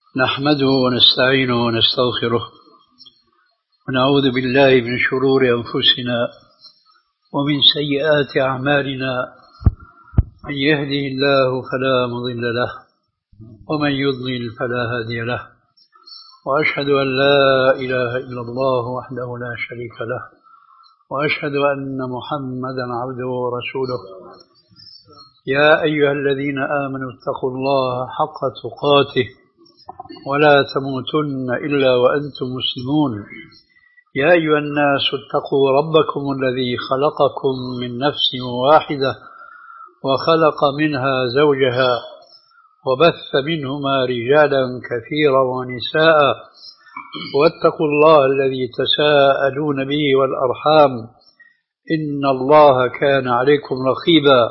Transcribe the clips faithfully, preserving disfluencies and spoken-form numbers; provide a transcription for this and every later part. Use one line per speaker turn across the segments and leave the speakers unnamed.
نحمده ونستعينه ونستغفره ونعوذ بالله من شرور أنفسنا ومن سيئات أعمالنا. من يهده الله فلا مضل له ومن يضلل فلا هادي له، وأشهد أن لا إله إلا الله وحده لا شريك له، وأشهد أن محمدا عبده ورسوله. يا أيها الذين آمنوا اتقوا الله حق تقاته ولا تموتن إلا وأنتم مسلمون. يا أيها الناس اتقوا ربكم الذي خلقكم من نفس واحدة وخلق منها زوجها وبث منهما رجالا كثيرا ونساء، واتقوا الله الذي تساءلون به والأرحام إن الله كان عليكم رقيبا.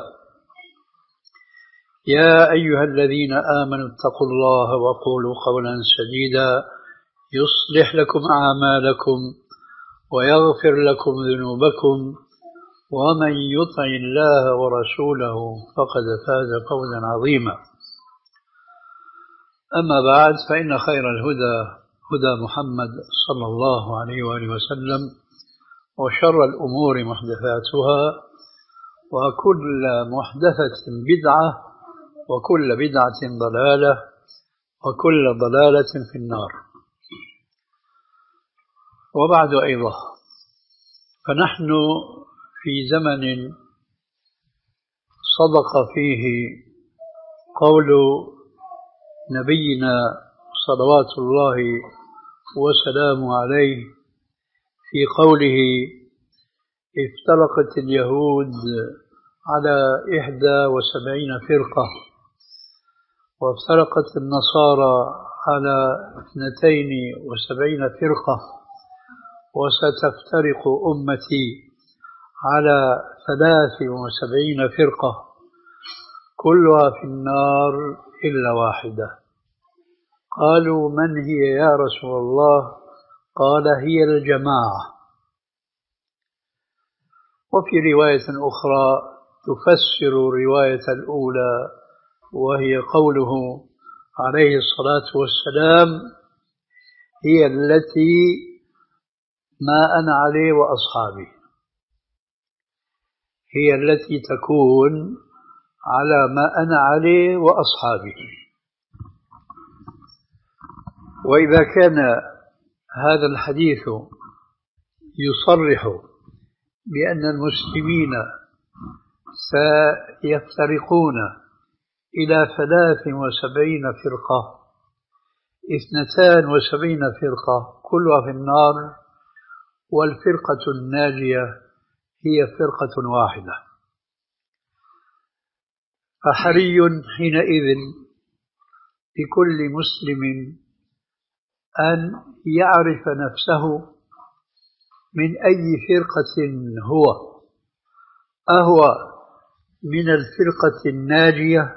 يا أيها الذين آمنوا اتقوا الله وقولوا قولا سديدا يصلح لكم أعمالكم ويغفر لكم ذنوبكم، ومن يطع الله ورسوله فقد فاز فوزا عظيما. أما بعد، فإن خير الهدى هدى محمد صلى الله عليه وآله وسلم، وشر الأمور محدثاتها، وكل محدثة بدعة، وكل بدعة ضلالة، وكل ضلالة في النار. وبعد أيضا، فنحن في زمن صدق فيه قول نبينا صلوات الله وسلامه عليه في قوله: افترقت اليهود على إحدى وسبعين فرقة، وافترقت النصارى على اثنتين وسبعين فرقة، وستفترق أمتي على ثلاث وسبعين فرقة، كلها في النار إلا واحدة. قالوا: من هي يا رسول الله؟ قال: هي الجماعة. وفي رواية أخرى تفسر الرواية الأولى، وهي قوله عليه الصلاة والسلام: هي التي ما أنا عليه وأصحابي، هي التي تكون على ما أنا عليه وأصحابي. وإذا كان هذا الحديث يصرح بأن المسلمين سيفترقون إلى ثلاث وسبعين فرقة، اثنتان وسبعين فرقة كلها في النار، والفرقة الناجية هي فرقة واحدة، فحري حينئذ بكل مسلم أن يعرف نفسه من أي فرقة هو، أهو من الفرقة الناجية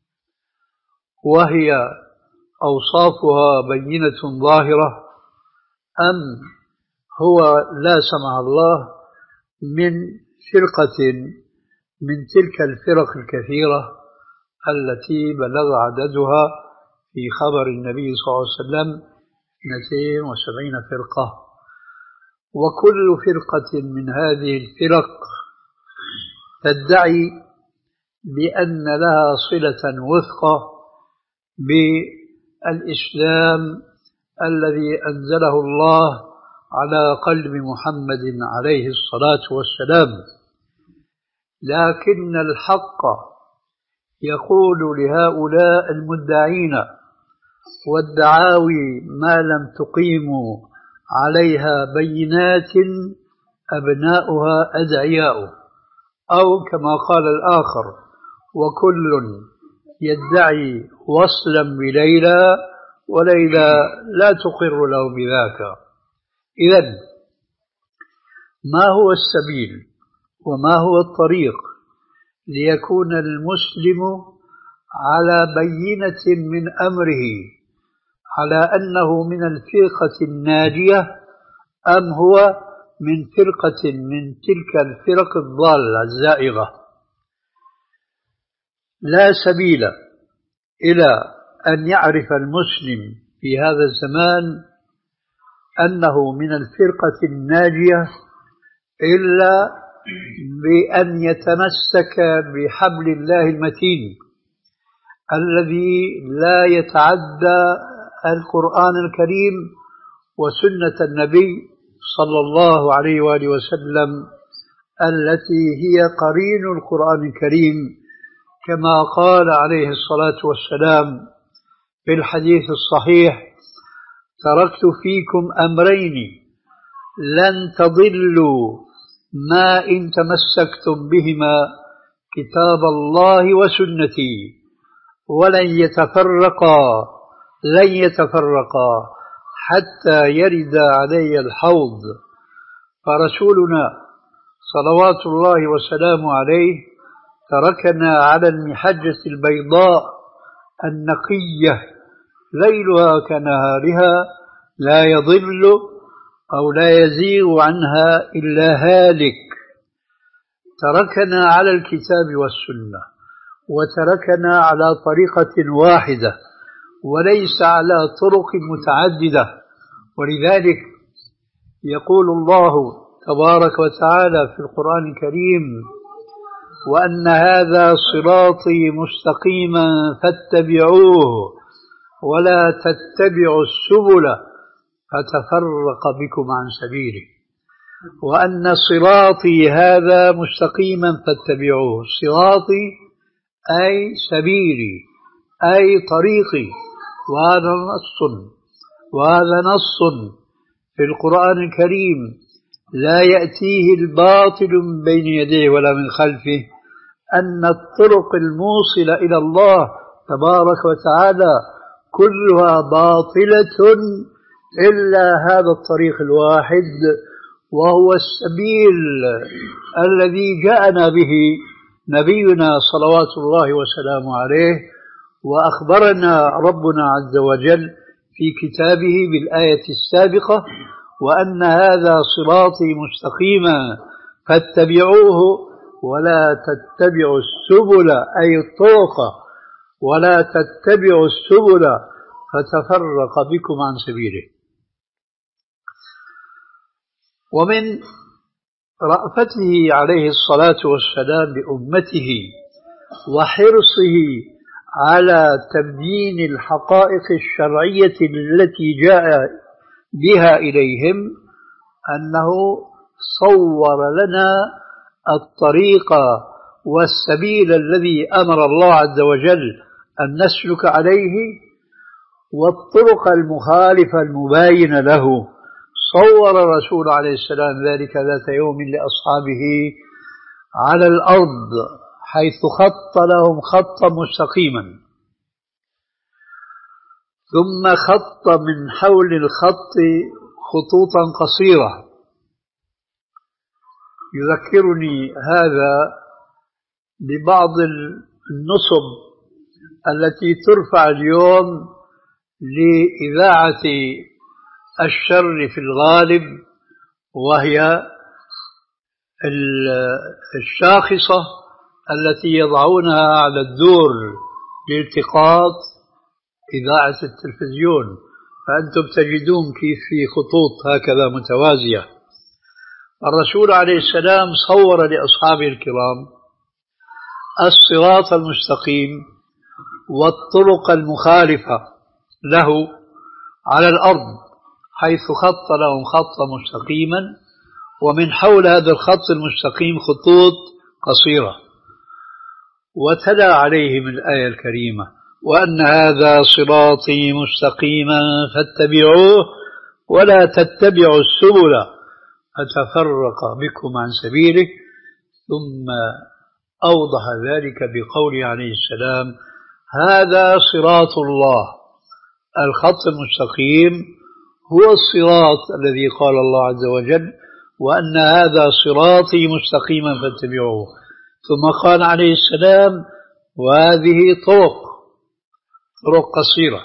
وهي أوصافها بينة ظاهرة، أم هو لا سمح الله من فرقة من تلك الفرق الكثيرة التي بلغ عددها في خبر النبي صلى الله عليه وسلم اثنتين وسبعين فرقة. وكل فرقة من هذه الفرق تدعي بأن لها صلة وثقة بالإسلام الذي أنزله الله على قلب محمد عليه الصلاة والسلام. لكن الحق يقول لهؤلاء المدعين والدعاوي ما لم تقيموا عليها بينات أبناؤها أدعياء، أو كما قال الآخر: وكل يدعي وصلا بليلى وليلى لا تقر له بذاك. إذن ما هو السبيل وما هو الطريق ليكون المسلم على بينة من أمره، على أنه من الفرقة الناجية أم هو من فرقة من تلك الفرق الضالة الزائغة؟ لا سبيل إلى أن يعرف المسلم في هذا الزمان أنه من الفرقة الناجية إلا بأن يتمسك بحبل الله المتين الذي لا يتعدى القرآن الكريم وسنة النبي صلى الله عليه وآله وسلم التي هي قرين القرآن الكريم، كما قال عليه الصلاة والسلام في الحديث الصحيح: تركت فيكم أمرين لن تضلوا ما إن تمسكتم بهما، كتاب الله وسنتي، ولن يتفرقا لن يتفرقا حتى يرد علي الحوض. فرسولنا صلوات الله وسلامه عليه تركنا على المحجة البيضاء النقية ليلها كنهارها لا يضل أو لا يزيغ عنها إلا هالك. تركنا على الكتاب والسنة، وتركنا على طريقة واحدة وليس على طرق متعددة. ولذلك يقول الله تبارك وتعالى في القرآن الكريم: وأن هذا صراطي مستقيما فاتبعوه ولا تتبعوا السبل فتفرق بكم عن سبيله. وأن صراطي هذا مستقيما فاتبعوه، صراطي أي سبيلي أي طريقي، وهذا نص وهذا نص في القرآن الكريم لا يأتيه الباطل من بين يديه ولا من خلفه، أن الطرق الموصلة إلى الله تبارك وتعالى كلها باطلة إلا هذا الطريق الواحد، وهو السبيل الذي جاءنا به نبينا صلوات الله وسلامه عليه، وأخبرنا ربنا عز وجل في كتابه بالآية السابقة: وأن هذا صراطي مستقيما فاتبعوه ولا تتبعوا السبل أي الطرق، ولا تتبعوا السبل فتفرق بكم عن سبيله. ومن رأفته عليه الصلاة والسلام بأمته وحرصه على تبيين الحقائق الشرعية التي جاء بها إليهم أنه صور لنا الطريق والسبيل الذي أمر الله عز وجل أن نسلك عليه، والطرق المخالفة المباينة له. صور الرسول عليه السلام ذلك ذات يوم لأصحابه على الأرض حيث خط لهم خطا مستقيما، ثم خط من حول الخط خطوطا قصيرة. يذكرني هذا ببعض النصب التي ترفع اليوم لإذاعة الشر في الغالب، وهي الشاخصة التي يضعونها على الدور لالتقاط إذاعة التلفزيون، فأنتم تجدون كيف في خطوط هكذا متوازية. الرسول عليه السلام صور لأصحابه الكرام الصراط المستقيم والطرق المخالفة له على الأرض، حيث خط لهم خطا مستقيما، ومن حول هذا الخط المستقيم خطوط قصيرة. وتلا عليهم الآية الكريمة: وأن هذا صراطي مستقيما فاتبعوه ولا تتبعوا السبل فتفرق بكم عن سبيله. ثم أوضح ذلك بقوله عليه السلام: هذا صراط الله. الخط المستقيم هو الصراط الذي قال الله عز وجل: وأن هذا صراطي مستقيما فاتبعوه. ثم قال عليه السلام: وهذه طرق طرق قصيرة،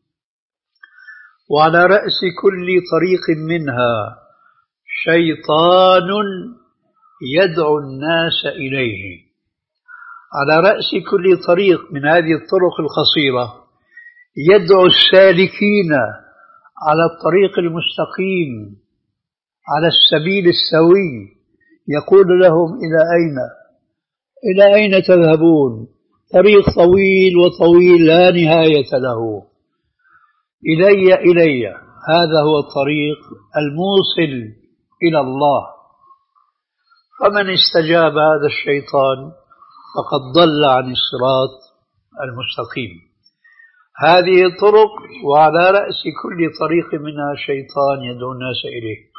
وعلى رأس كل طريق منها شيطان يدعو الناس إليه. على رأس كل طريق من هذه الطرق القصيرة يدعو السالكين على الطريق المستقيم على السبيل السوي، يقول لهم إلى أين إلى أين تذهبون؟ طريق طويل وطويل لا نهاية له. إلي إلي، هذا هو الطريق الموصل إلى الله. فمن استجاب هذا الشيطان فقد ضل عن الصراط المستقيم. هذه الطرق، وعلى رأس كل طريق منها شيطان يدعو الناس إليه.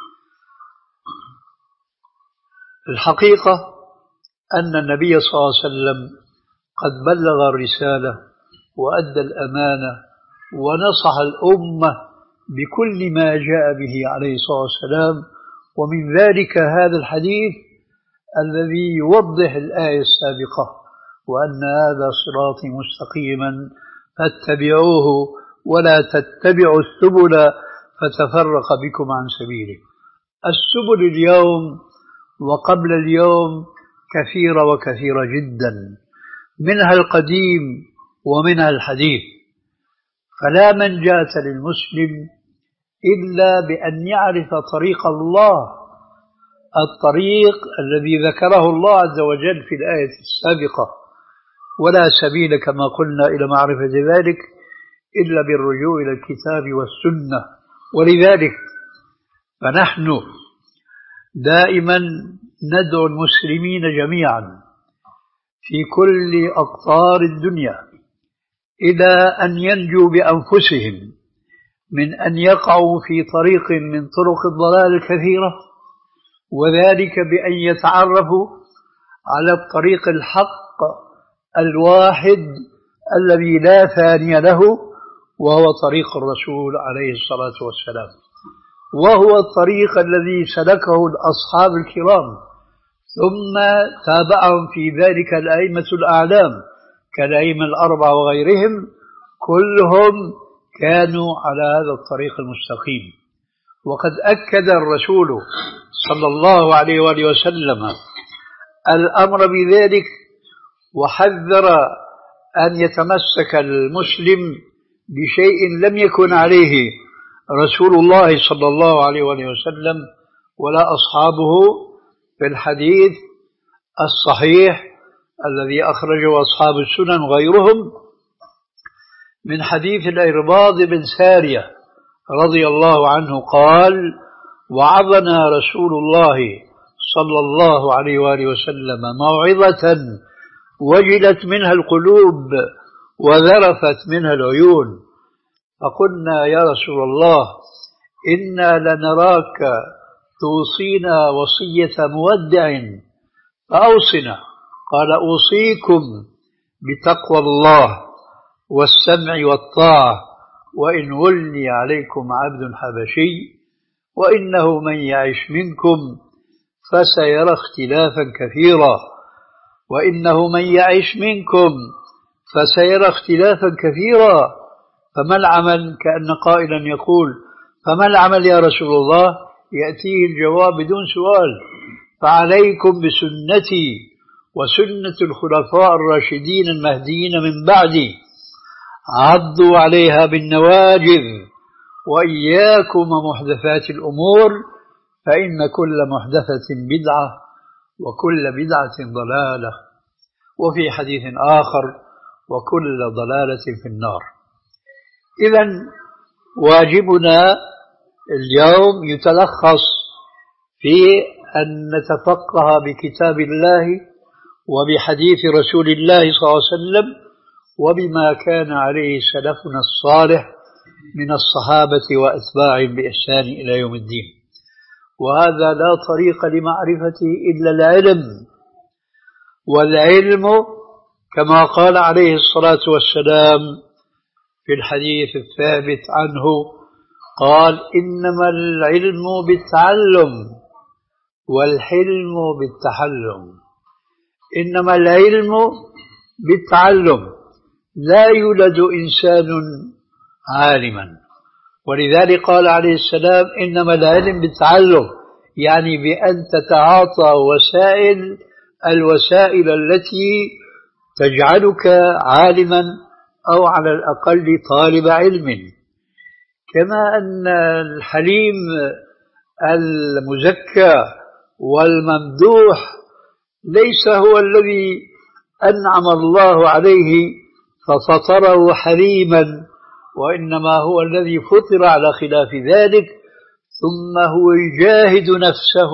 الحقيقة أن النبي صلى الله عليه وسلم قد بلغ الرسالة وأدى الأمانة ونصح الأمة بكل ما جاء به عليه الصلاة والسلام، ومن ذلك هذا الحديث الذي يوضح الآية السابقة: وأن هذا صراطي مستقيما فاتبعوه ولا تتبعوا السبل فتفرق بكم عن سبيله. السبل اليوم وقبل اليوم كثيرة وكثيرة جدا، منها القديم ومنها الحديث. فلا منجاة للمسلم إلا بأن يعرف طريق الله، الطريق الذي ذكره الله عز وجل في الآية السابقة: ولا سبيل كما قلنا إلى معرفة ذلك إلا بالرجوع إلى الكتاب والسنة. ولذلك فنحن دائما ندعو المسلمين جميعا في كل أقطار الدنيا إلى أن ينجوا بأنفسهم من أن يقعوا في طريق من طرق الضلال الكثيرة، وذلك بأن يتعرفوا على الطريق الحق الواحد الذي لا ثاني له، وهو طريق الرسول عليه الصلاة والسلام، وهو الطريق الذي سلكه الأصحاب الكرام، ثم تابعهم في ذلك الأئمة الأعلام كالأئمة الأربعة وغيرهم، كلهم كانوا على هذا الطريق المستقيم. وقد أكد الرسول صلى الله عليه وآله وسلم الأمر بذلك، وحذر أن يتمسك المسلم بشيء لم يكن عليه رسول الله صلى الله عليه وآله وسلم ولا أصحابه في الحديث الصحيح الذي أخرجه أصحاب السنن وغيرهم من حديث الإرباض بن سارية رضي الله عنه قال: وعظنا رسول الله صلى الله عليه وآله وسلم موعظة وجلت منها القلوب وذرفت منها العيون، فقلنا: يا رسول الله، إنا لنراك توصينا وصية مودع فأوصنا. قال: أوصيكم بتقوى الله والسمع والطاعة، وإن ولي عليكم عبد حبشي، وإنه من يعش منكم فسيرى اختلافا كثيرا وإنه من يعش منكم فسيرى اختلافا كثيرا فما العمل؟ كأن قائلا يقول: فما العمل يا رسول الله؟ يأتيه الجواب بدون سؤال: فعليكم بسنتي وسنة الخلفاء الراشدين المهديين من بعدي، عضوا عليها بالنواجذ، وإياكم ومحدثات الأمور، فإن كل محدثة بدعة وكل بدعة ضلالة، وفي حديث آخر: وكل ضلالة في النار. إذن واجبنا اليوم يتلخص في أن نتفقه بكتاب الله وبحديث رسول الله صلى الله عليه وسلم وبما كان عليه سلفنا الصالح من الصحابة وأتباعهم بإحسان إلى يوم الدين. وهذا لا طريق لمعرفته إلا العلم، والعلم كما قال عليه الصلاة والسلام في الحديث الثابت عنه قال: إنما العلم بالتعلم والحلم بالتحلم. إنما العلم بالتعلم، لا يولد إنسان عالما، ولذلك قال عليه السلام: إنما العلم بالتعلم، يعني بأن تتعاطى وسائل الوسائل التي تجعلك عالما أو على الأقل طالب علم. كما أن الحليم المزكى والممدوح ليس هو الذي أنعم الله عليه ففطره حليما، وإنما هو الذي فطر على خلاف ذلك، ثم هو يجاهد نفسه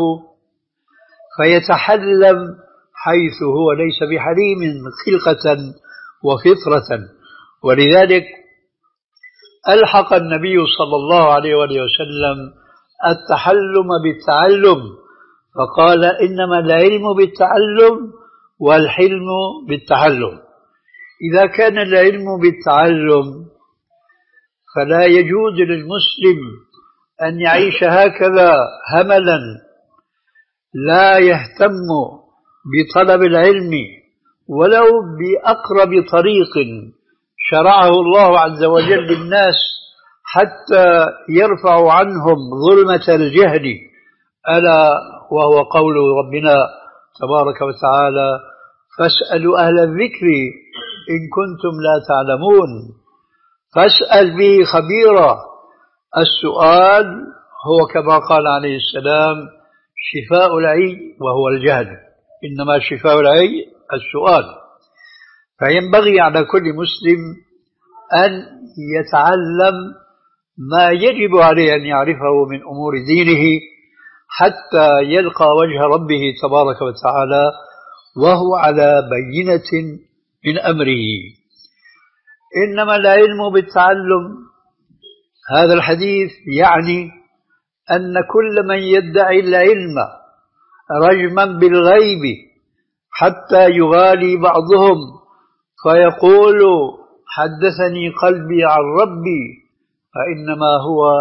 فيتحلم حيث هو ليس بحليم خلقة وفطرة. ولذلك ألحق النبي صلى الله عليه وسلم التحلم بالتعلم، فقال إنما العلم بالتعلم والحلم بالتحلم. إذا كان العلم بالتعلم فلا يجوز للمسلم أن يعيش هكذا هملا لا يهتم بطلب العلم ولو بأقرب طريق شرعه الله عز وجل للناس حتى يرفع عنهم ظلمة الجهل، ألا وهو قول ربنا تبارك وتعالى: فاسألوا أهل الذكر إن كنتم لا تعلمون. فاسأل به خبيرا. السؤال هو كما قال عليه السلام: شفاء العي وهو الجهل، إنما شفاء العي السؤال. فينبغي على كل مسلم أن يتعلم ما يجب عليه أن يعرفه من أمور دينه حتى يلقى وجه ربه تبارك وتعالى وهو على بينة من أمره. إنما العلم بالتعلم، هذا الحديث يعني أن كل من يدعي العلم رجما بالغيب حتى يغالي بعضهم فيقول حدثني قلبي عن ربي، فإنما هو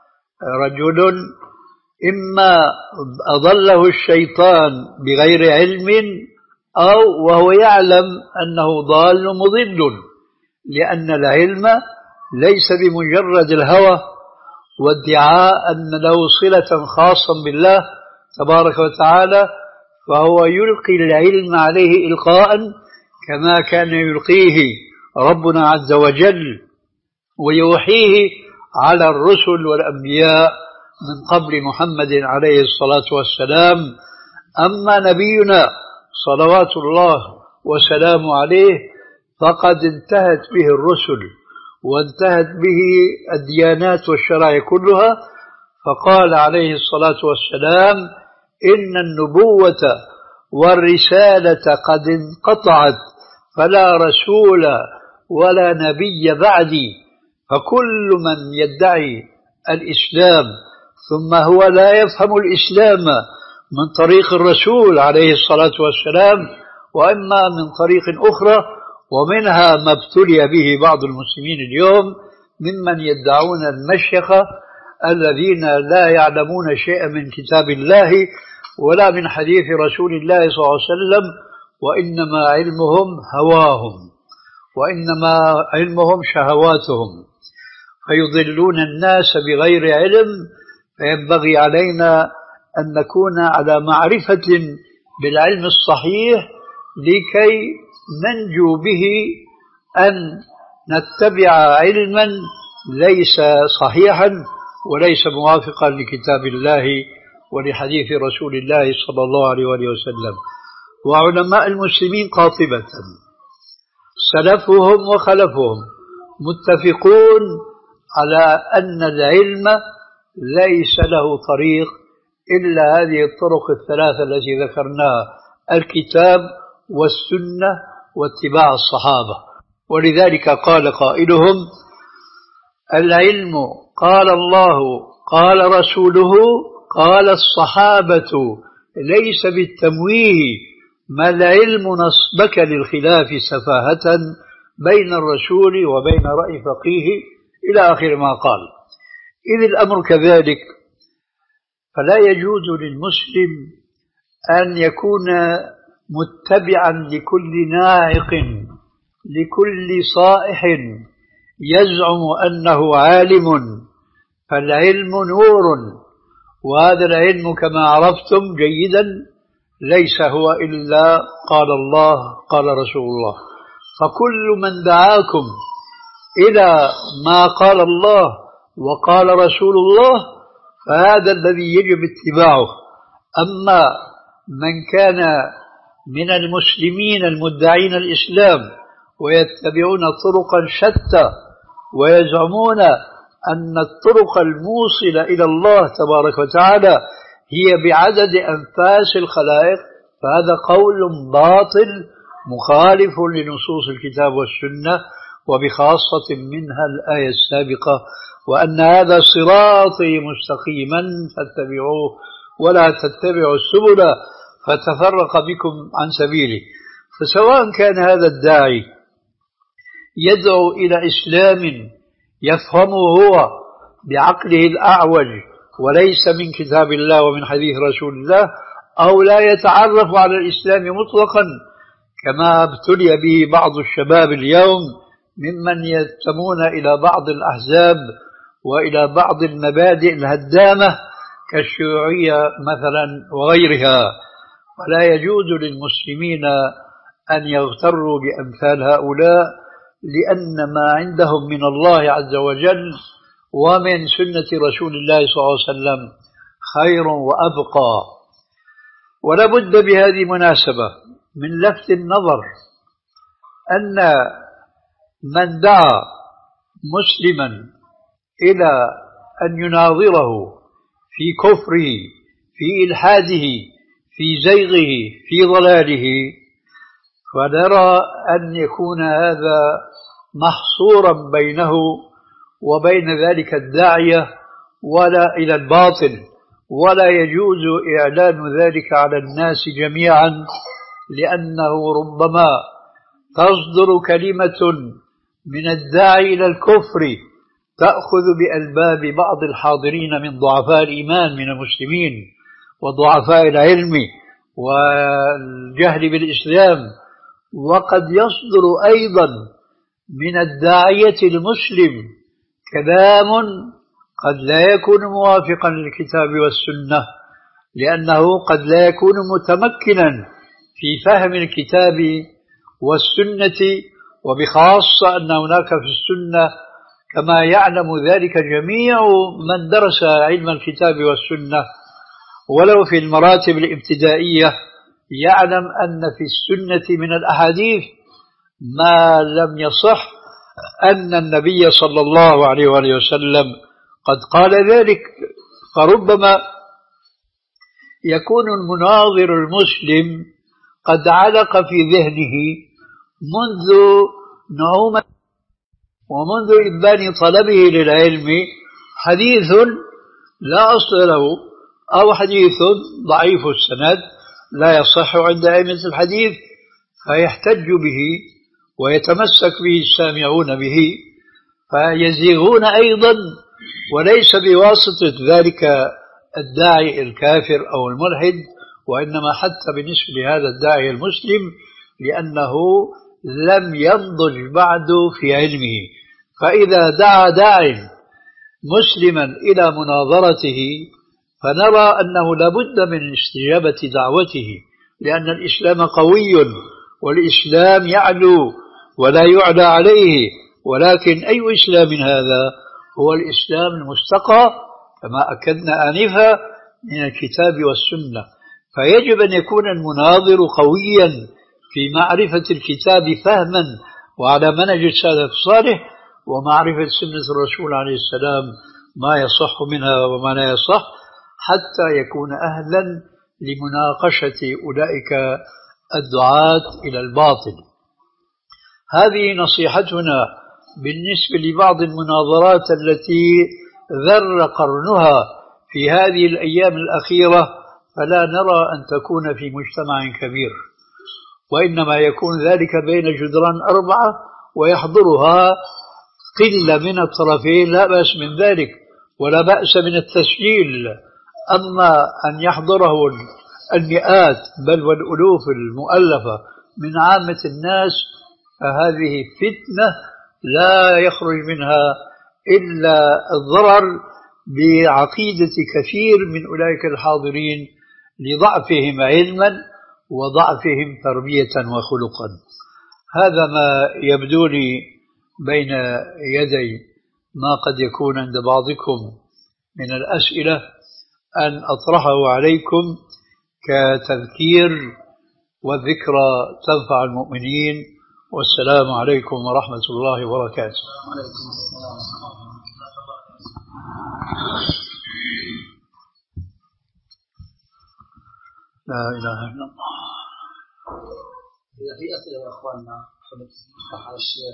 رجل إما أضله الشيطان بغير علم أو وهو يعلم أنه ضال مضل، لأن العلم ليس بمجرد الهوى وادعاء أن له صلة خاصة بالله تبارك وتعالى، فهو يلقي العلم عليه إلقاء كما كان يلقيه ربنا عز وجل ويوحيه على الرسل والأنبياء من قبل محمد عليه الصلاة والسلام. أما نبينا صلوات الله وسلامه عليه فقد انتهت به الرسل وانتهت به الديانات والشرائع كلها، فقال عليه الصلاة والسلام: إن النبوة والرسالة قد انقطعت فلا رسول ولا نبي بعدي. فكل من يدعي الإسلام ثم هو لا يفهم الإسلام من طريق الرسول عليه الصلاة والسلام وإما من طريق أخرى، ومنها ما ابتلي به بعض المسلمين اليوم ممن يدعون المشيخة الذين لا يعلمون شيئا من كتاب الله ولا من حديث رسول الله صلى الله عليه وسلم، وإنما علمهم هواهم وإنما علمهم شهواتهم، فيضلون الناس بغير علم. فينبغي علينا أن نكون على معرفة بالعلم الصحيح لكي ننجو به أن نتبع علما ليس صحيحا وليس موافقا لكتاب الله ولحديث رسول الله صلى الله عليه وسلم. وعلماء المسلمين قاطبة سلفهم وخلفهم متفقون على أن العلم ليس له طريق إلا هذه الطرق الثلاثة التي ذكرناها: الكتاب والسنة واتباع الصحابة. ولذلك قال قائلهم: العلم قال الله قال رسوله قال الصحابة ليس بالتمويه، ما العلم نصبك للخلاف سفاهة بين الرسول وبين رأي فقيه، إلى آخر ما قال. إذ الأمر كذلك، فلا يجوز للمسلم أن يكون متبعا لكل ناعق لكل صائح يزعم أنه عالم. فالعلم نور، وهذا العلم كما عرفتم جيدا ليس هو إلا قال الله قال رسول الله. فكل من دعاكم إلى ما قال الله وقال رسول الله فهذا الذي يجب اتباعه. أما من كان من المسلمين المدعين الإسلام ويتبعون طرقا شتى ويزعمون أن الطرق الموصلة إلى الله تبارك وتعالى هي بعدد أنفاس الخلائق، فهذا قول باطل مخالف لنصوص الكتاب والسنة، وبخاصة منها الآية السابقة: وأن هذا صراطي مستقيما فاتبعوه ولا تتبعوا السبل فتفرق بكم عن سبيله. فسواء كان هذا الداعي يدعو إلى إسلام يفهمه هو بعقله الأعوج وليس من كتاب الله ومن حديث رسول الله، أو لا يتعرف على الإسلام مطلقا كما ابتلي به بعض الشباب اليوم ممن ينتمون إلى بعض الأحزاب وإلى بعض المبادئ الهدامة كالشيوعية مثلا وغيرها. ولا يجوز للمسلمين أن يغتروا بأمثال هؤلاء، لأن ما عندهم من الله عز وجل ومن سنة رسول الله صلى الله عليه وسلم خير وأبقى. ولا بد بهذه المناسبة من لفت النظر أن من دعا مسلما إلى أن يناظره في كفره في إلحاده في زيغه في ضلاله، فنرى أن يكون هذا محصورا بينه وبين ذلك الداعية ولا إلى الباطل، ولا يجوز إعلان ذلك على الناس جميعا، لأنه ربما تصدر كلمة من الداعي إلى الكفر تأخذ بألباب بعض الحاضرين من ضعفاء الإيمان من المسلمين وضعفاء العلم والجهل بالإسلام. وقد يصدر أيضا من الداعية المسلم كلام قد لا يكون موافقا للكتاب والسنة، لأنه قد لا يكون متمكنا في فهم الكتاب والسنة، وبخاصة أن هناك في السنة كما يعلم ذلك جميع من درس علم الكتاب والسنة ولو في المراتب الابتدائية يعلم أن في السنة من الأحاديث ما لم يصح أن النبي صلى الله عليه وآله وسلم قد قال ذلك. فربما يكون المناظر المسلم قد علق في ذهنه منذ نعومة ومنذ إبان طلبه للعلم حديث لا أصل له أو حديث ضعيف السند لا يصح عند أئمة الحديث، فيحتج به ويتمسك به السامعون به فيزيغون أيضا، وليس بواسطة ذلك الداعي الكافر أو الملحد، وإنما حتى بالنسبة لهذا الداعي المسلم لأنه لم ينضج بعد في علمه. فإذا دعا داع مسلما إلى مناظرته فنرى أنه لابد من استجابة دعوته، لأن الإسلام قوي والإسلام يعلو ولا يعلى عليه، ولكن أي إسلام هذا؟ هو الإسلام المستقى كما أكدنا آنفا من الكتاب والسنة. فيجب أن يكون المناظر قويا في معرفة الكتاب فهما وعلى منهج السلف الصالح، ومعرفة سنة الرسول عليه السلام ما يصح منها وما لا يصح، حتى يكون أهلا لمناقشة أولئك الدعاة إلى الباطل. هذه نصيحتنا بالنسبة لبعض المناظرات التي ذر قرنها في هذه الأيام الأخيرة، فلا نرى أن تكون في مجتمع كبير، وإنما يكون ذلك بين جدران أربعة ويحضرها قلة من الطرفين، لا بأس من ذلك ولا بأس من التسجيل. أما أن يحضره المئات بل والألوف المؤلفة من عامة الناس فهذه فتنة لا يخرج منها إلا الضرر بعقيدة كثير من أولئك الحاضرين لضعفهم علما وضعفهم تربية وخلقا. هذا ما يبدو لي بين يدي ما قد يكون عند بعضكم من الأسئلة أن أطرحه عليكم كتذكير، والذكرى تنفع المؤمنين. والسلام عليكم ورحمة الله وبركاته. لا إله إلا الله.
إذا في أسئلة يا أخواننا حمد على الشيخ.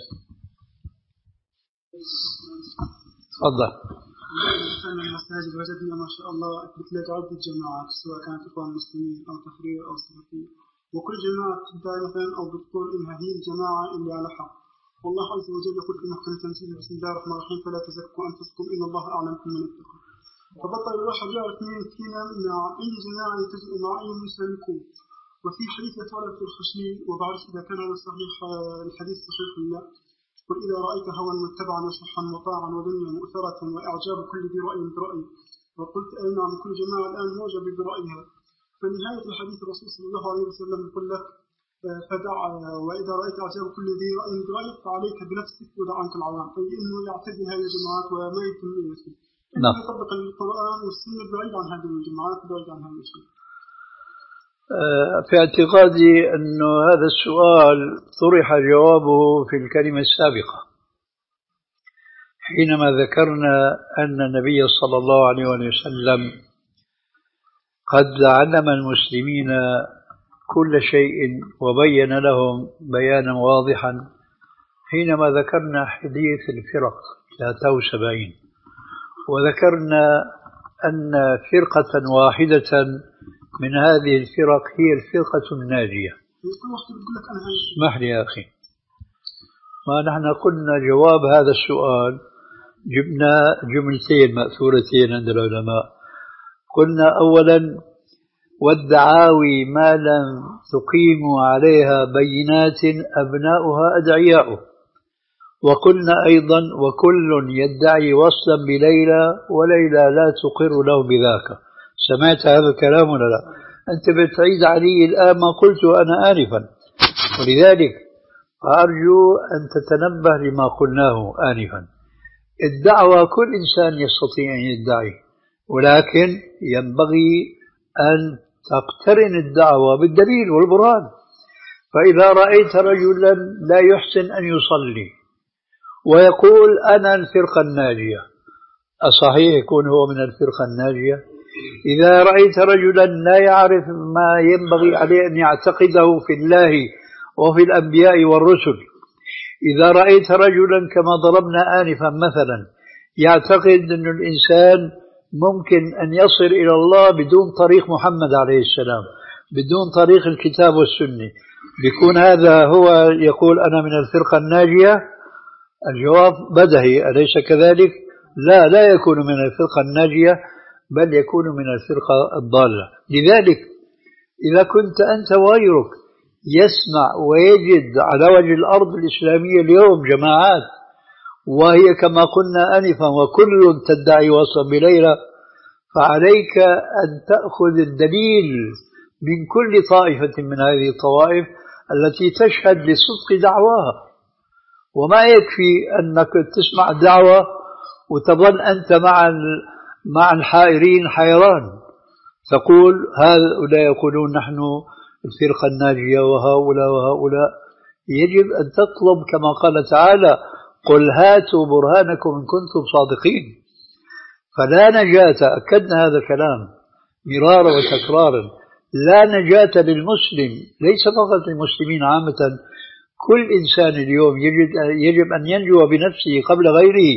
تفضل.
أن المساجد وجدنا ما شاء الله مثل عدة جماعات، سواء كانت إخوان مسلمين أو تحرير أو سلفية، وكل جماعة تدعي مثلا أو بتقول إنها هي الجماعة اللي على حق. والله عز وجل يقول في محكمة تنزيله بسم الله الرحمن الرحيم فلا تزكوا أنفسكم إن الله أعلم بمن اتقى. فبطل الواحد يعرف مين فينا مع أي جماعة يلتزم مع أي مسلم يكون. وفي حديث طالب الخشنين، وبعرف إذا كان هذا صحيح الحديث صحيح ولا لا. قل إذا رأيت هوى متبعا وشحا وطاعا ودنيا مؤثرة وإعجاب كل ذي رأي برأي، وقلت أي نعم كل جماعة الآن معجب برأيها. فنهاية الحديث الرسول صلى الله عليه وسلم يقول لك فدع، وإذا رأيت إعجاب كل ذي رأي برأيك فعليك بنفسك ودع عنك العوام، أي إنه يعتزل هذه الجماعات وما يتم إليه. نعم. يطبق القرآن والسنة بعيد عن هذه الجماعات، بعيد عن هذا الشيء.
في اعتقادي أن هذا السؤال طرح جوابه في الكلمة السابقة حينما ذكرنا أن النبي صلى الله عليه وسلم قد علم المسلمين كل شيء وبين لهم بيانا واضحا، حينما ذكرنا حديث الفرق ثلاثة وسبعين، وذكرنا أن فرقة واحدة من هذه الفرق هي الفرقة الناجية. اسمح لي يا أخي، ما نحن قلنا جواب هذا السؤال، جبنا جملتين مأثورتين عند العلماء. قلنا أولا والدعاوي ما لم تقيموا عليها بينات أبناؤها أدعياؤه. وقلنا أيضا وكل يدعي وصلا بليلى وليلى لا تقر له بذاك. سمعت هذا الكلام ولا لا؟ أنت بتعيد علي الآن ما قلته أنا آنفا، ولذلك أرجو أن تتنبه لما قلناه آنفا. الدعوة كل إنسان يستطيع أن يدعي، ولكن ينبغي أن تقترن الدعوة بالدليل والبرهان. فإذا رأيت رجلا لا يحسن أن يصلي ويقول أنا الفرقة الناجية، أصحيح يكون هو من الفرقة الناجية؟ إذا رأيت رجلا لا يعرف ما ينبغي عليه أن يعتقده في الله وفي الأنبياء والرسل، إذا رأيت رجلا كما ضربنا آنفا مثلا يعتقد أن الإنسان ممكن أن يصل إلى الله بدون طريق محمد عليه السلام، بدون طريق الكتاب والسنة، بيكون هذا هو يقول أنا من الفرقة الناجية؟ الجواب بدهي، أليس كذلك؟ لا، لا يكون من الفرقة الناجية، بل يكون من الفرقة الضالة. لذلك إذا كنت أنت وغيرك يسمع ويجد على وجه الأرض الإسلامية اليوم جماعات، وهي كما قلنا آنفا وكل تدعي وصلا بليلة، فعليك أن تأخذ الدليل من كل طائفة من هذه الطوائف التي تشهد لصدق دعواها. وما يكفي أنك تسمع الدعوة وتظن أنت مع مع الحائرين حيران، تقول هؤلاء يقولون نحن الفرقة الناجية وهؤلاء وهؤلاء. يجب أن تطلب كما قال تعالى قل هاتوا برهانكم إن كنتم صادقين. فلا نجاة، أكدنا هذا الكلام مرارا وتكرارا، لا نجاة للمسلم، ليس فقط للمسلمين عامة، كل إنسان اليوم يجب, يجب أن ينجو بنفسه قبل غيره.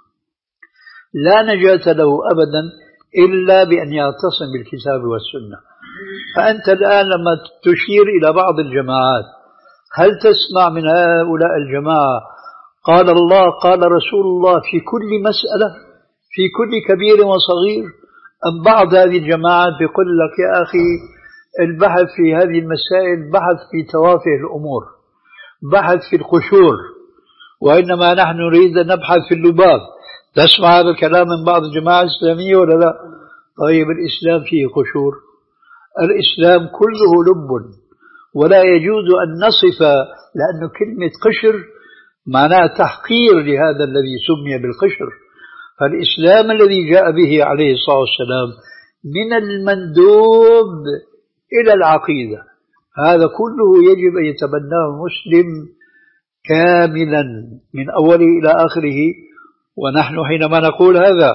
لا نجاة له أبدا إلا بأن يعتصم بالكتاب والسنة. فأنت الآن لما تشير إلى بعض الجماعات، هل تسمع من هؤلاء الجماعة قال الله قال رسول الله في كل مسألة، في كل كبير وصغير؟ أم بعض هذه الجماعات يقول لك يا أخي البحث في هذه المسائل بحث في توافه الأمور، بحث في القشور، وإنما نحن نريد أن نبحث في اللباب. تسمع هذا الكلام من بعض الجماعة الإسلامية ولا لا؟ طيب الإسلام فيه قشور؟ الإسلام كله لب، ولا يجوز أن نصف، لأن كلمة قشر معناه تحقير لهذا الذي سمي بالقشر. فالإسلام الذي جاء به عليه الصلاة والسلام من المندوب إلى العقيدة، هذا كله يجب أن يتبناه المسلم كاملا من أوله إلى آخره. ونحن حينما نقول هذا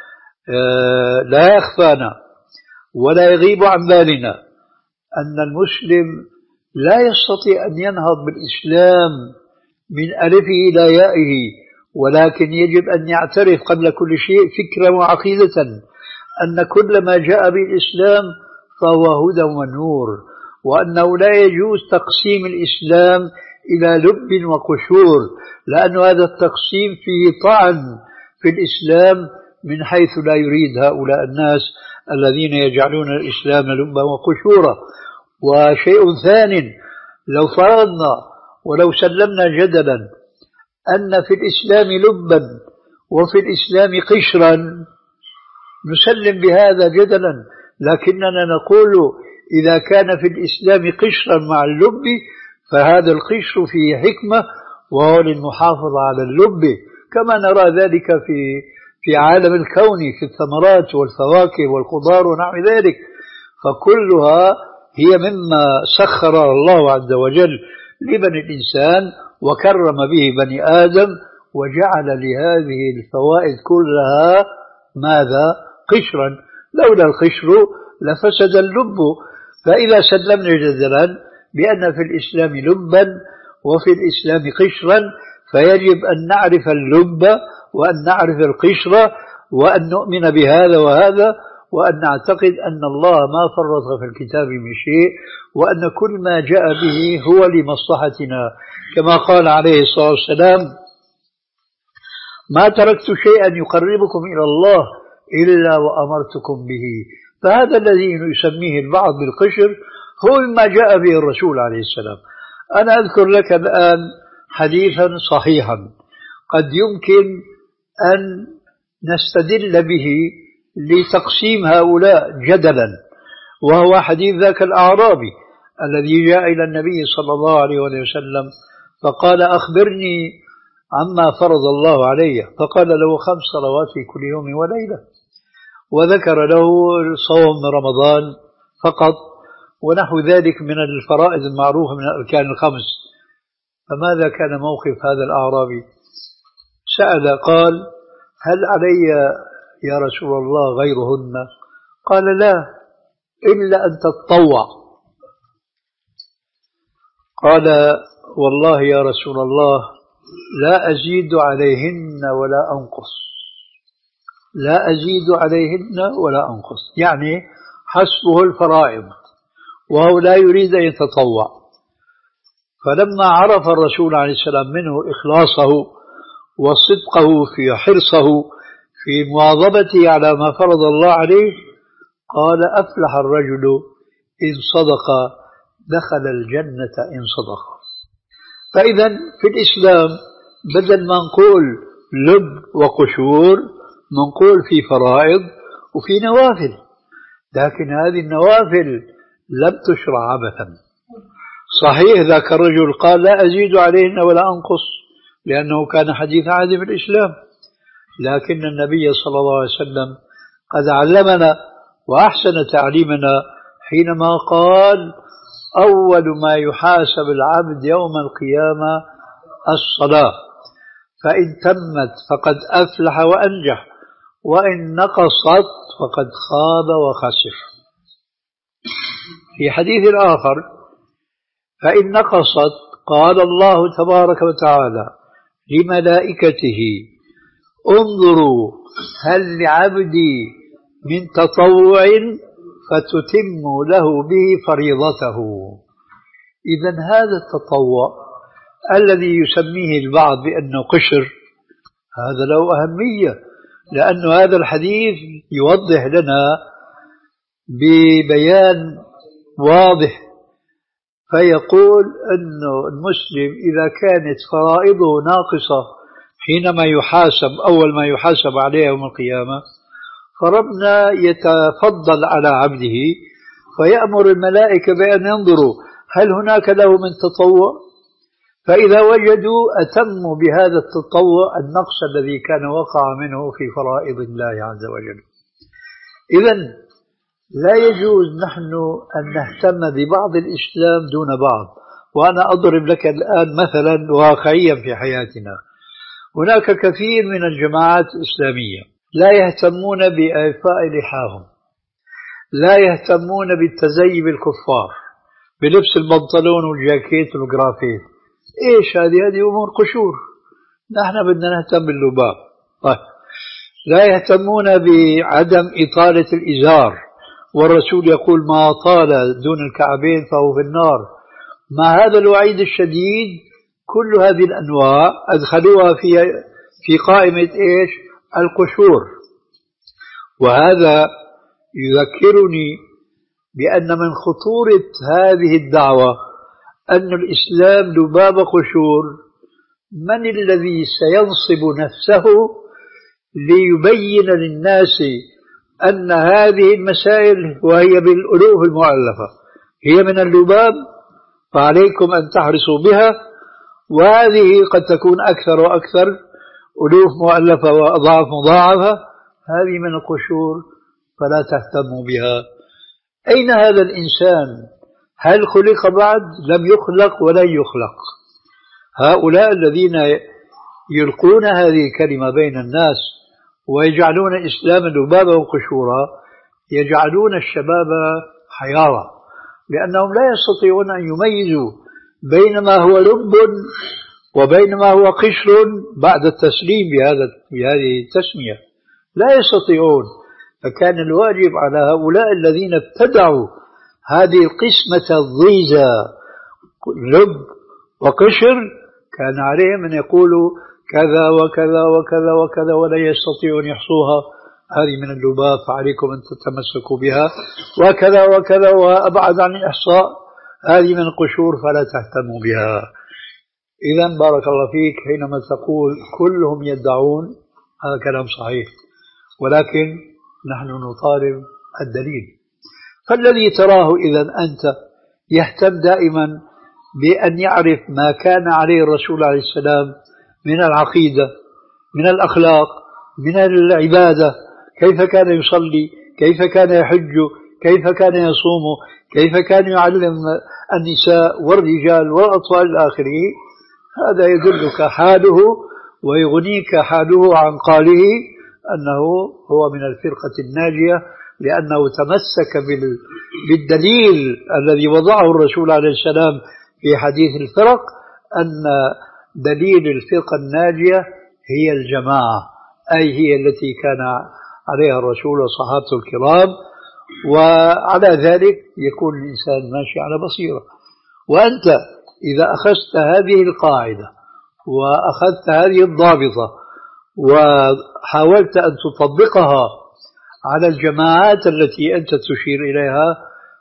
لا يخفانا ولا يغيب عن بالنا أن المسلم لا يستطيع أن ينهض بالإسلام من ألفه إلى يائه، ولكن يجب أن يعترف قبل كل شيء فكرة وعقيدة أن كل ما جاء به الإسلام فهو هدى ونور، وأنه لا يجوز تقسيم الإسلام إلى لب وقشور، لأن هذا التقسيم فيه طعن في الإسلام من حيث لا يريد هؤلاء الناس الذين يجعلون الإسلام لبا وقشورا. وشيء ثاني، لو فرضنا ولو سلمنا جدلا أن في الإسلام لبا وفي الإسلام قشرا نسلم بهذا جدلا، لكننا نقول إذا كان في الإسلام قشرا مع اللب فهذا القشر فيه حكمة وهو للمحافظة على اللب، كما نرى ذلك في في عالم الكون في الثمرات والفواكه والخضار ونحو ذلك. فكلها هي مما سخر الله عز وجل لبني الإنسان وكرم به بني آدم، وجعل لهذه الفوائد كلها ماذا؟ قشرا. لولا القشر لفسد اللب. فإذا سلمنا جدلا بأن في الإسلام لبا وفي الإسلام قشرا، فيجب أن نعرف اللب وأن نعرف القشر وأن نؤمن بهذا وهذا، وأن نعتقد أن الله ما فرط في الكتاب من شيء، وأن كل ما جاء به هو لمصلحتنا، كما قال عليه الصلاة والسلام: ما تركت شيئا يقربكم إلى الله إلا وأمرتكم به. فهذا الذي يسميه البعض بالقشر هو ما جاء به الرسول عليه السلام. أنا أذكر لك الآن حديثا صحيحا قد يمكن أن نستدل به لتقسيم هؤلاء جدلا، وهو حديث ذاك الأعرابي الذي جاء إلى النبي صلى الله عليه وسلم فقال: أخبرني عما فرض الله علي. فقال له: خمس صلوات في كل يوم وليلة، وذكر له صوم رمضان فقط ونحو ذلك من الفرائض المعروفة من الأركان الخمس. فماذا كان موقف هذا الأعرابي؟ سأل قال: هل علي يا رسول الله غيرهن؟ قال: لا، إلا أن تتطوع. قال: والله يا رسول الله لا أزيد عليهن ولا أنقص، لا أزيد عليهن ولا أنقص، يعني حسبه الفرائض وهو لا يريد أن يتطوع. فلما عرف الرسول عليه السلام منه إخلاصه وصدقه في حرصه في مواظبته على ما فرض الله عليه، قال: أفلح الرجل إن صدق دخل الجنة إن صدق. فإذا في الإسلام بدل ما نقول لب وقشور نقول في فرائض وفي نوافل، لكن هذه النوافل لم تشرع عبثا. صحيح ذاك الرجل قال: لا أزيد عليهن ولا أنقص، لأنه كان حديث عهد بالإسلام، لكن النبي صلى الله عليه وسلم قد علمنا وأحسن تعليمنا حينما قال: أول ما يحاسب العبد يوم القيامة الصلاة، فإن تمت فقد أفلح وأنجح، وإن نقصت فقد خاب وخسر. في حديث آخر: فإن نقصت قال الله تبارك وتعالى لملائكته: انظروا هل لعبدي من تطوع فتتم له به فريضته. إذن هذا التطوع الذي يسميه البعض بأنه قشر هذا له أهمية، لأن هذا الحديث يوضح لنا ببيان واضح، فيقول أن المسلم إذا كانت فرائضه ناقصة حينما يحاسب أول ما يحاسب عليه يوم القيامة، فربنا يتفضل على عبده فيأمر الملائكة بأن ينظروا هل هناك له من تطوع، فإذا وجدوا أتموا بهذا التطوع النقص الذي كان وقع منه في فرائض الله عز وجل. إذن لا يجوز نحن أن نهتم ببعض الإسلام دون بعض. وأنا أضرب لك الآن مثلا واقعيا في حياتنا. هناك كثير من الجماعات الإسلامية لا يهتمون بإعفاء لحاهم، لا يهتمون بالتزيي بالكفار، بلبس البنطلون والجاكيت والجرافيت. إيش هذه؟ هذه أمور قشور. نحن بدنا نهتم باللباب. طيب. لا يهتمون بعدم إطالة الإزار، والرسول يقول ما طال دون الكعبين فهو في النار. مع هذا الوعيد الشديد كل هذه الأنواع أدخلوها في في قائمة إيش؟ القشور. وهذا يذكرني بأن من خطورة هذه الدعوة أن الإسلام لباب قشور. من الذي سينصب نفسه ليبين للناس أن هذه المسائل وهي بالألوف المؤلفة هي من اللباب، فعليكم أن تحرصوا بها، وهذه قد تكون أكثر وأكثر، ألوف مؤلفة وأضعاف مضاعفة، هذه من القشور فلا تهتموا بها. أين هذا الإنسان؟ هل خلق بعد؟ لم يخلق ولن يخلق. هؤلاء الذين يلقون هذه الكلمة بين الناس ويجعلون الإسلام لبابا وقشورا يجعلون الشباب حيارى، لأنهم لا يستطيعون أن يميزوا بين ما هو لب وبين ما هو قشر بعد التسليم بهذا بهذه التسمية، لا يستطيعون. فكان الواجب على هؤلاء الذين ابتدعوا هذه القسمة الضيزة لب وقشر كان عليهم أن يقولوا كذا وكذا وكذا وكذا ولا يستطيعون يحصوها، هذه من اللباب فعليكم أن تتمسكوا بها، وكذا وكذا وأبعد عن الإحصاء، هذه من القشور فلا تهتموا بها. إذن بارك الله فيك حينما تقول كلهم يدعون، هذا كلام صحيح، ولكن نحن نطالب الدليل. فالذي تراه إذن أنت يهتم دائما بأن يعرف ما كان عليه الرسول عليه السلام من العقيدة، من الأخلاق، من العبادة، كيف كان يصلي، كيف كان يحج، كيف كان يصوم، كيف كان يعلم النساء والرجال والأطفال إلى آخره. هذا يدلك حاله ويغنيك حاله عن قاله أنه هو من الفرقة الناجية، لأنه تمسك بالدليل الذي وضعه الرسول عليه السلام في حديث الفرق، أن دليل الفرقة الناجية هي الجماعة، أي هي التي كان عليها الرسول وصحابته الكرام، وعلى ذلك يكون الإنسان ماشي على بصيرة. وأنت إذا أخذت هذه القاعدة وأخذت هذه الضابطة وحاولت أن تطبقها على الجماعات التي أنت تشير إليها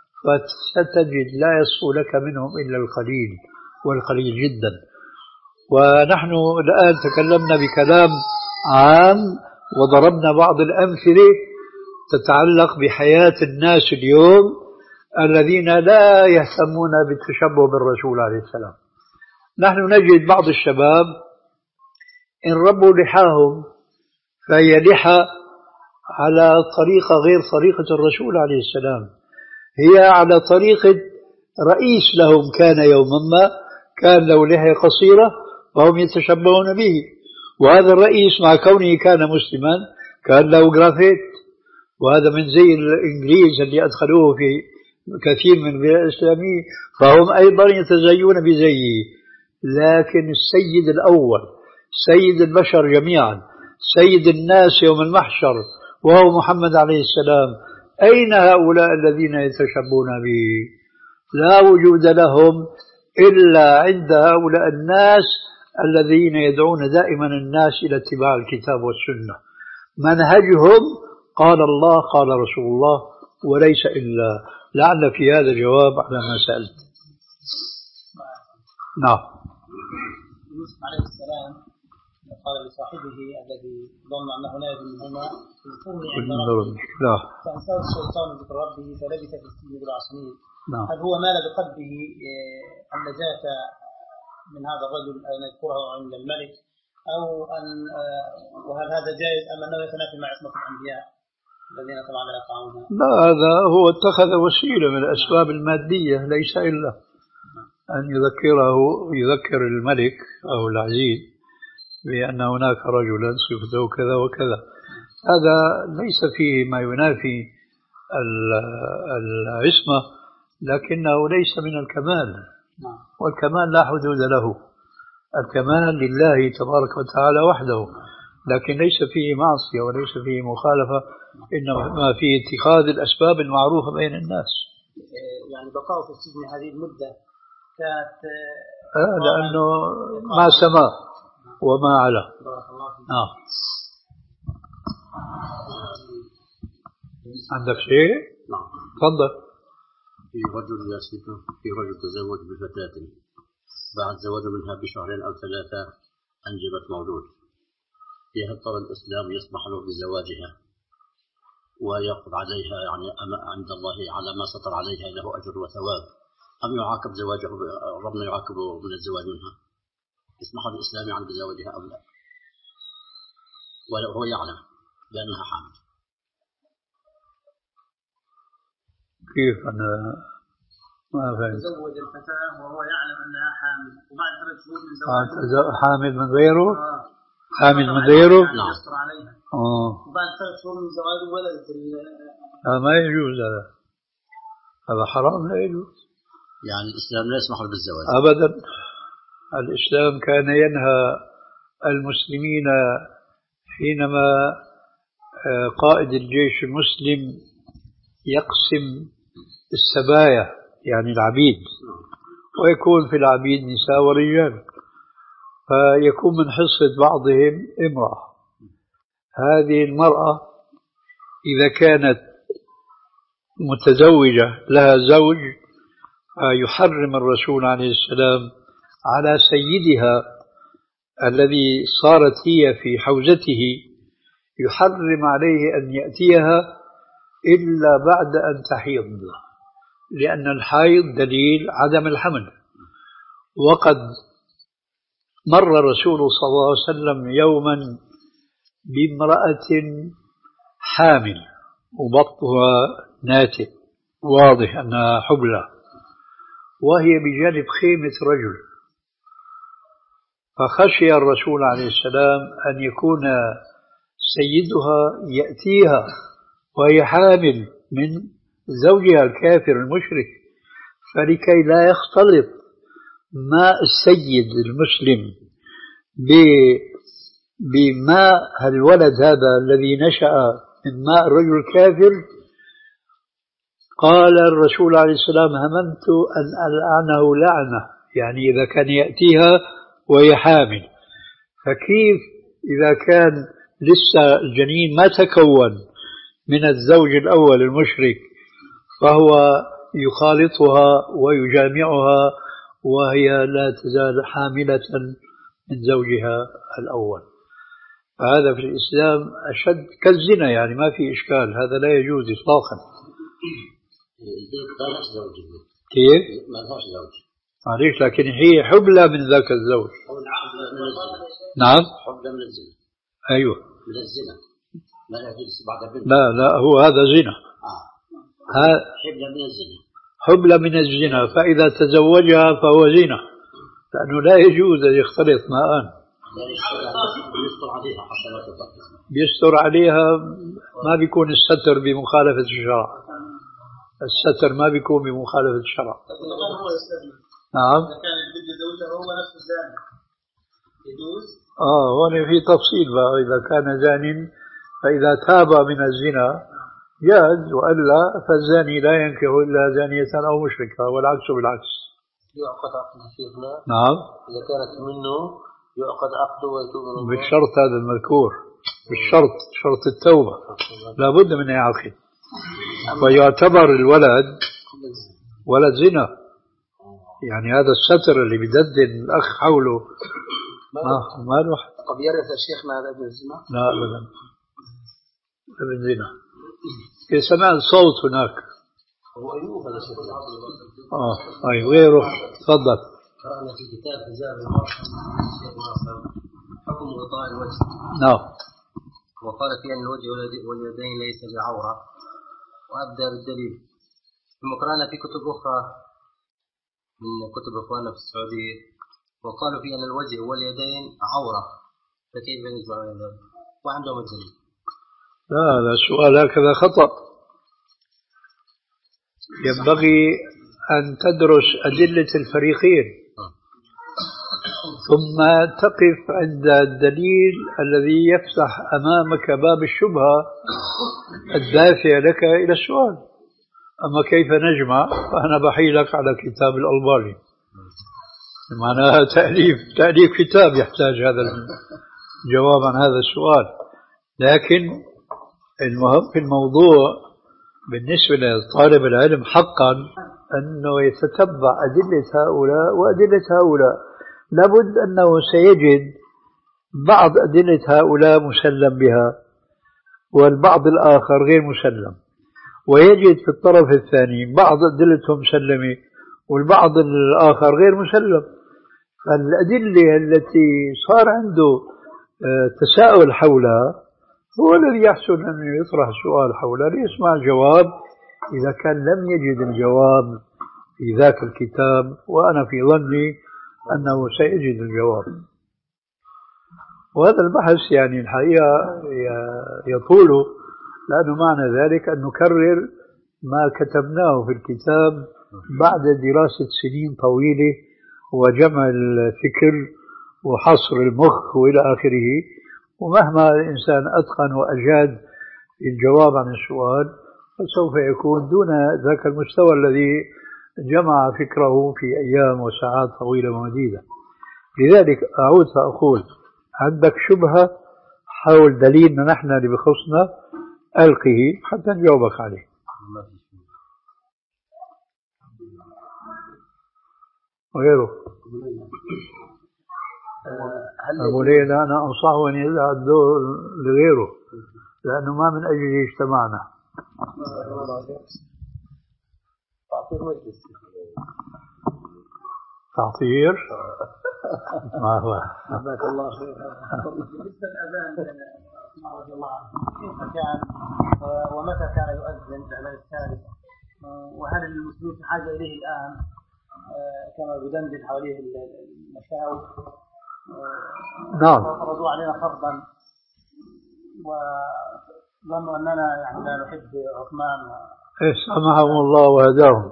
فستجد لا يصفو لك منهم إلا القليل، والقليل جدا. ونحن الآن تكلمنا بكلام عام وضربنا بعض الأمثلة تتعلق بحياة الناس اليوم الذين لا يهتمون بالتشبه بالرسول عليه السلام. نحن نجد بعض الشباب إن ربوا لحاهم فهي لحى على طريقة غير طريقة الرسول عليه السلام، هي على طريقة رئيس لهم كان يوما ما كان له لحية قصيرة وهم يتشبهون به، وهذا الرئيس مع كونه كان مسلما كان له جرافيت، وهذا من زي الإنجليز اللي أدخلوه في كثير من البلاد الإسلامية، فهم أيضا يتزيون بزيه. لكن السيد الأول سيد البشر جميعا سيد الناس يوم المحشر وهو محمد عليه السلام، أين هؤلاء الذين يتشبهون به؟ لا وجود لهم إلا عند هؤلاء الناس الذين يدعون دائما الناس إلى اتباع الكتاب والسنة، منهجهم قال الله قال رسول الله وليس إلا. لعل في هذا جواب على ما سألت. نعم.
يوسف عليه السلام قال لصاحبه الذي ظن أنه لا يجد منهما اذكرني عند ربي فأنساه الشيطان ذكر ربه فلبث في السجن بضع سنين. هل هو مال بقلبه النجاة من هذا الرجل أن يذكره عند الملك، أو أن وهل هذا جائز أم أنه يتنافى مع عصمة الأنبياء الذين طبعا لا يقعونها؟
لا، هذا هو اتخذ وسيلة من الأسباب المادية، ليس إلا أن يذكره يذكر الملك أو العزيز بأن هناك رجلا صفته كذا وكذا. هذا ليس فيه ما ينافي العصمة، لكنه ليس من الكمال، والكمال لا حدود له. الكمال لله تبارك وتعالى وحده، لكن ليس فيه معصية وليس فيه مخالفة، إنما فيه اتخاذ الأسباب المعروفة بين الناس.
يعني بقاء في السجن هذه المدة كانت
آه لأنه ما سما وما على. آه. عندك شيء؟
نعم.
تفضل.
في رجل يسير في رجل تزوج بفتاة، بعد زواجه منها بشهرين أو ثلاثة أنجبت مولود. هل ترى الإسلام يسمح له بزواجها ويأخذ عليها يعني عند الله على ما سطر عليها له أجر وثواب، أم يعاقب زواجه ربنا يعاقبه من الزواج منها؟ يسمح الإسلام يعني بزواجها أو لا، وهو يعلم بأنها حامل؟
كيف؟ أنا ما فهمت.
تزوج الفتاة وهو يعلم أنها حامل، وبعد ثلاث شهور من زواجه
آه حامل من غيره؟
آه.
حامل من غيره؟
نعم. يسطر عليها.
آه.
وبعد ثلاث شهور من زواجه ولدت.
هذا ما يجوز، هذا هذا حرام، لا يجوز.
يعني الإسلام لا يسمح بالزواج
أبدا. الإسلام كان ينهى المسلمين حينما قائد الجيش المسلم يقسم السبايا يعني العبيد، ويكون في العبيد نساء ورجال، فيكون من حصة بعضهم امرأة. هذه المرأة إذا كانت متزوجة لها زوج، يحرم الرسول عليه السلام على سيدها الذي صارت هي في حوزته، يحرم عليه أن يأتيها إلا بعد أن تحيض، لأن الحيض دليل عدم الحمل. وقد مر الرسول صلى الله عليه وسلم يوما بامرأة حامل وبطنها ناتئ واضح أنها حبلى، وهي بجانب خيمة رجل، فخشي الرسول عليه السلام أن يكون سيدها يأتيها وهي حامل من زوجها الكافر المشرك، فلكي لا يختلط ماء السيد المسلم بماء الولد هذا الذي نشأ من ماء الرجل الكافر، قال الرسول عليه السلام: هممت أن ألعنه لعنة، يعني إذا كان يأتيها وهي حامل، فكيف إذا كان لسه الجنين ما تكون من الزوج الأول المشرك، فهو يخالطها ويجامعها وهي لا تزال حاملة من زوجها الأول. فهذا في الإسلام أشد كالزنا، يعني ما في إشكال، هذا لا يجوز إطلاقا. كيف؟
ما لهاش زوج.
معليش، لكن هي حبلى من ذاك الزوج. نعم.
حبلى من الزنا.
أيوه.
من الزنا. لا يجوز بعد بنت.
لا لا، هو هذا زنا.
آه.
ها.
حبلى من الزنا.
حبلى من الزنا، فإذا تزوجها فهو زنا، لأنه لا يجوز أن يختلط ماءً.
بيستر عليها حتى لا تطلق.
بيستر عليها، ما بيكون الستر بمخالفة الشرع. الستر ما بيكون بمخالفة الشرع. نعم.
إذا كان بده يزوجها هو نفس الزاني يجوز؟
آه هون في تفصيل بقى، إذا كان زان فإذا تاب من الزنا جاز، وإلا فالزاني لا ينكح إلا زانية أو مشركة، والعكس بالعكس.
يعقد عقد شيخنا.
نعم.
إذا كانت منه يعقد عقده ويتوب من الله.
بالشرط هذا المذكور، بالشرط شرط التوبة لا بد من يعقد، ويعتبر الولد ولد زنا، يعني هذا الستر اللي بددن الأخ حوله ما ما له.
طب يرث شيخنا هذا ابن الزنا؟
لا أبدا، ابن زنا. سمعت صوت هناك.
هو أيوب هذا شيخنا.
آه أي غيره. تفضل.
قرأنا في كتاب حجاب المرأة الشيخ ناصر حكم غطاء الوجه.
نعم.
وقال في أن الوجه واليدين ليس بعورة وأبدأ بالدليل. ثم قرأنا في كتب أخرى من كتب إخواننا في السعودية وقالوا في أن الوجه واليدين عورة، فكيف نجمع بين ذلك؟ وعندهم الدليل.
لا هذا سؤال هكذا خطأ. ينبغي أن تدرس أدلة الفريقين ثم تقف عند الدليل الذي يفتح أمامك باب الشبهة الدافع لك إلى السؤال. أما كيف نجمع فأنا بحيلك على كتاب الألباني، معناها تأليف تأليف كتاب يحتاج هذا الجواب عن هذا السؤال. لكن المهم في الموضوع بالنسبة لطالب العلم حقا أنه يتتبع أدلة هؤلاء وأدلة هؤلاء. لابد أنه سيجد بعض أدلة هؤلاء مسلم بها والبعض الآخر غير مسلم، ويجد في الطرف الثاني بعض أدلتهم مسلمة والبعض الآخر غير مسلم. فالأدلة التي صار عنده تساؤل حولها هو الذي يحسن أن يطرح سؤال حولها ليسمع الجواب إذا كان لم يجد الجواب في ذاك الكتاب، وأنا في ظني أنه سيجد الجواب. وهذا البحث يعني الحقيقة يطول، لأنه معنى ذلك أن نكرر ما كتبناه في الكتاب بعد دراسة سنين طويلة وجمع الفكر وحصر المخ وإلى آخره. ومهما الإنسان أتقن وأجاد في الجواب عن السؤال فسوف يكون دون ذاك المستوى الذي جمع فكره في أيام وساعات طويلة ومديدة. لذلك أعود فأقول عندك شبهة حول دليلنا نحن اللي بخصنا ألقه حتى نجاوبك عليه. وغيره أبو ليلى أنا أنصحه أن يدع الدور لغيره لأنه ما من أجله اجتمعنا. تعطير ما هو
جزاك الله خير. بالنسبة للأذان رضي الله عنه كيف كان ومتى كان يؤذن الأذان الثالث، وهل المسلمين في حاجة إليه الآن كما بدندن حواليه المشاوي؟
نعم.
فرضوا علينا فرضا وظنوا أننا يعني لا نحب عثمان.
إيه سامحهم الله وهداهم.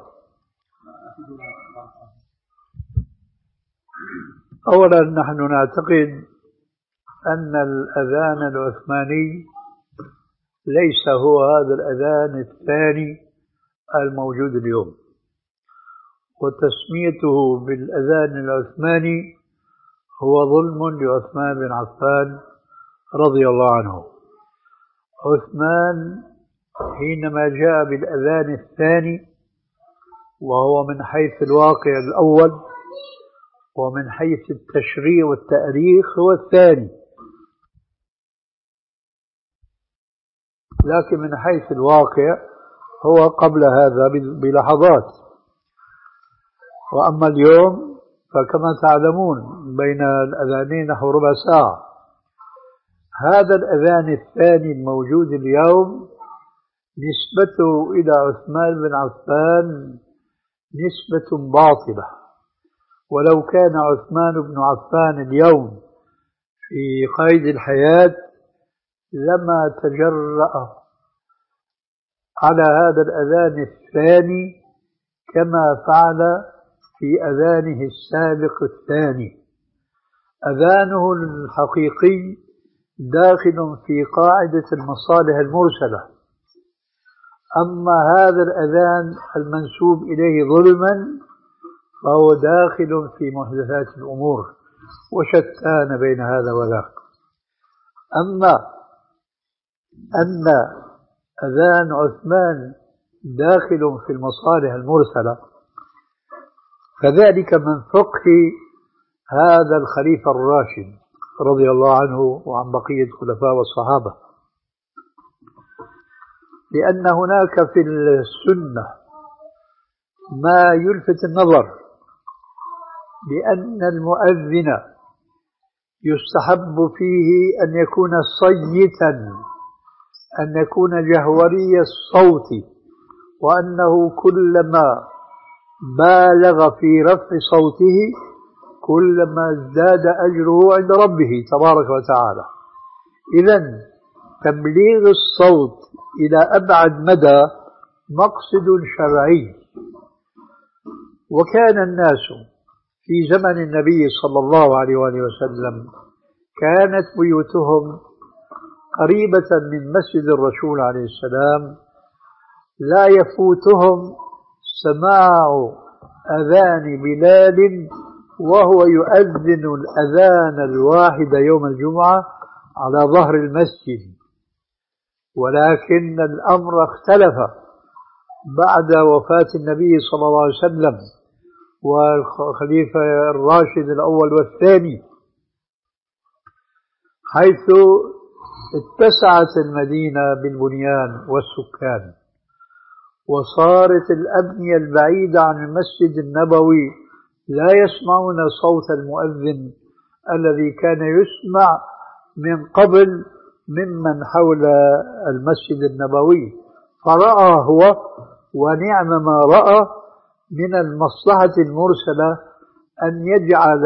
أولا نحن نعتقد أن الأذان العثماني ليس هو هذا الأذان الثاني الموجود اليوم، وتسميته بالأذان العثماني هو ظلم لعثمان بن عفان رضي الله عنه. عثمان حينما جاء بالأذان الثاني وهو من حيث الواقع الأول ومن حيث التشريع والتاريخ هو الثاني، لكن من حيث الواقع هو قبل هذا بلحظات. وأما اليوم فكما تعلمون بين الأذانين نحو ربع ساعة. هذا الأذان الثاني الموجود اليوم نسبته إلى عثمان بن عفان نسبة باطلة، ولو كان عثمان بن عفان اليوم في قيد الحياة لما تجرأ على هذا الأذان الثاني كما فعل في أذانه السابق الثاني. أذانه الحقيقي داخل في قاعدة المصالح المرسلة، أما هذا الأذان المنسوب إليه ظلما فهو داخل في محدثات الأمور وشتان بين هذا وذاك. أما أن أذان عثمان داخل في المصالح المرسلة فذلك من فقه هذا الخليفة الراشد رضي الله عنه وعن بقية الخلفاء والصحابة، لأن هناك في السنة ما يلفت النظر بأن المؤذن يستحب فيه أن يكون صيتا، أن يكون جهوري الصوت، وأنه كلما بالغ في رفع صوته كلما ازداد أجره عند ربه تبارك وتعالى. إذن تبليغ الصوت إلى أبعد مدى مقصد شرعي. وكان الناس في زمن النبي صلى الله عليه وآله وسلم كانت بيوتهم قريبة من مسجد الرسول عليه السلام، لا يفوتهم سماع أذان بلال وهو يؤذن الأذان الواحد يوم الجمعة على ظهر المسجد. ولكن الأمر اختلف بعد وفاة النبي صلى الله عليه وسلم والخليفة الراشد الأول والثاني، حيث اتسعت المدينة بالبنيان والسكان، وصارت الأبنية البعيدة عن المسجد النبوي لا يسمعون صوت المؤذن الذي كان يسمع من قبل ممن حول المسجد النبوي. فرأى هو ونعم ما رأى من المصلحة المرسلة أن يجعل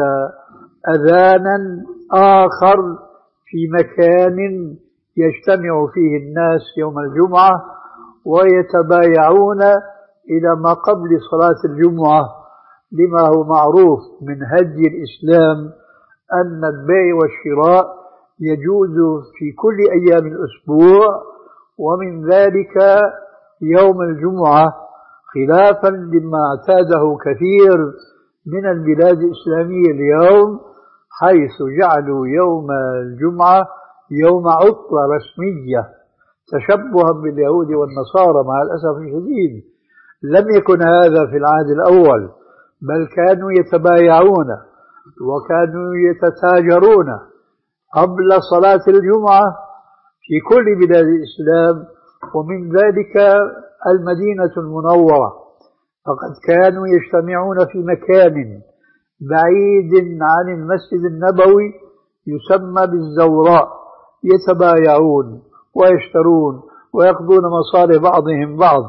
أذانا آخر في مكان يجتمع فيه الناس يوم الجمعة ويتبايعون إلى ما قبل صلاة الجمعة، لما هو معروف من هدي الإسلام أن البيع والشراء يجوز في كل أيام الأسبوع، ومن ذلك يوم الجمعة، خلافا لما اعتاده كثير من البلاد الإسلامية اليوم، حيث جعلوا يوم الجمعة يوم عطلة رسمية تشبها باليهود والنصارى. مع الأسف الشديد لم يكن هذا في العهد الأول، بل كانوا يتبايعون وكانوا يتتاجرون قبل صلاة الجمعة في كل بلاد الإسلام، ومن ذلك المدينة المنورة، فقد كانوا يجتمعون في مكان بعيد عن المسجد النبوي يسمى بالزوراء، يتبايعون ويشترون ويقضون مصالح بعضهم بعض،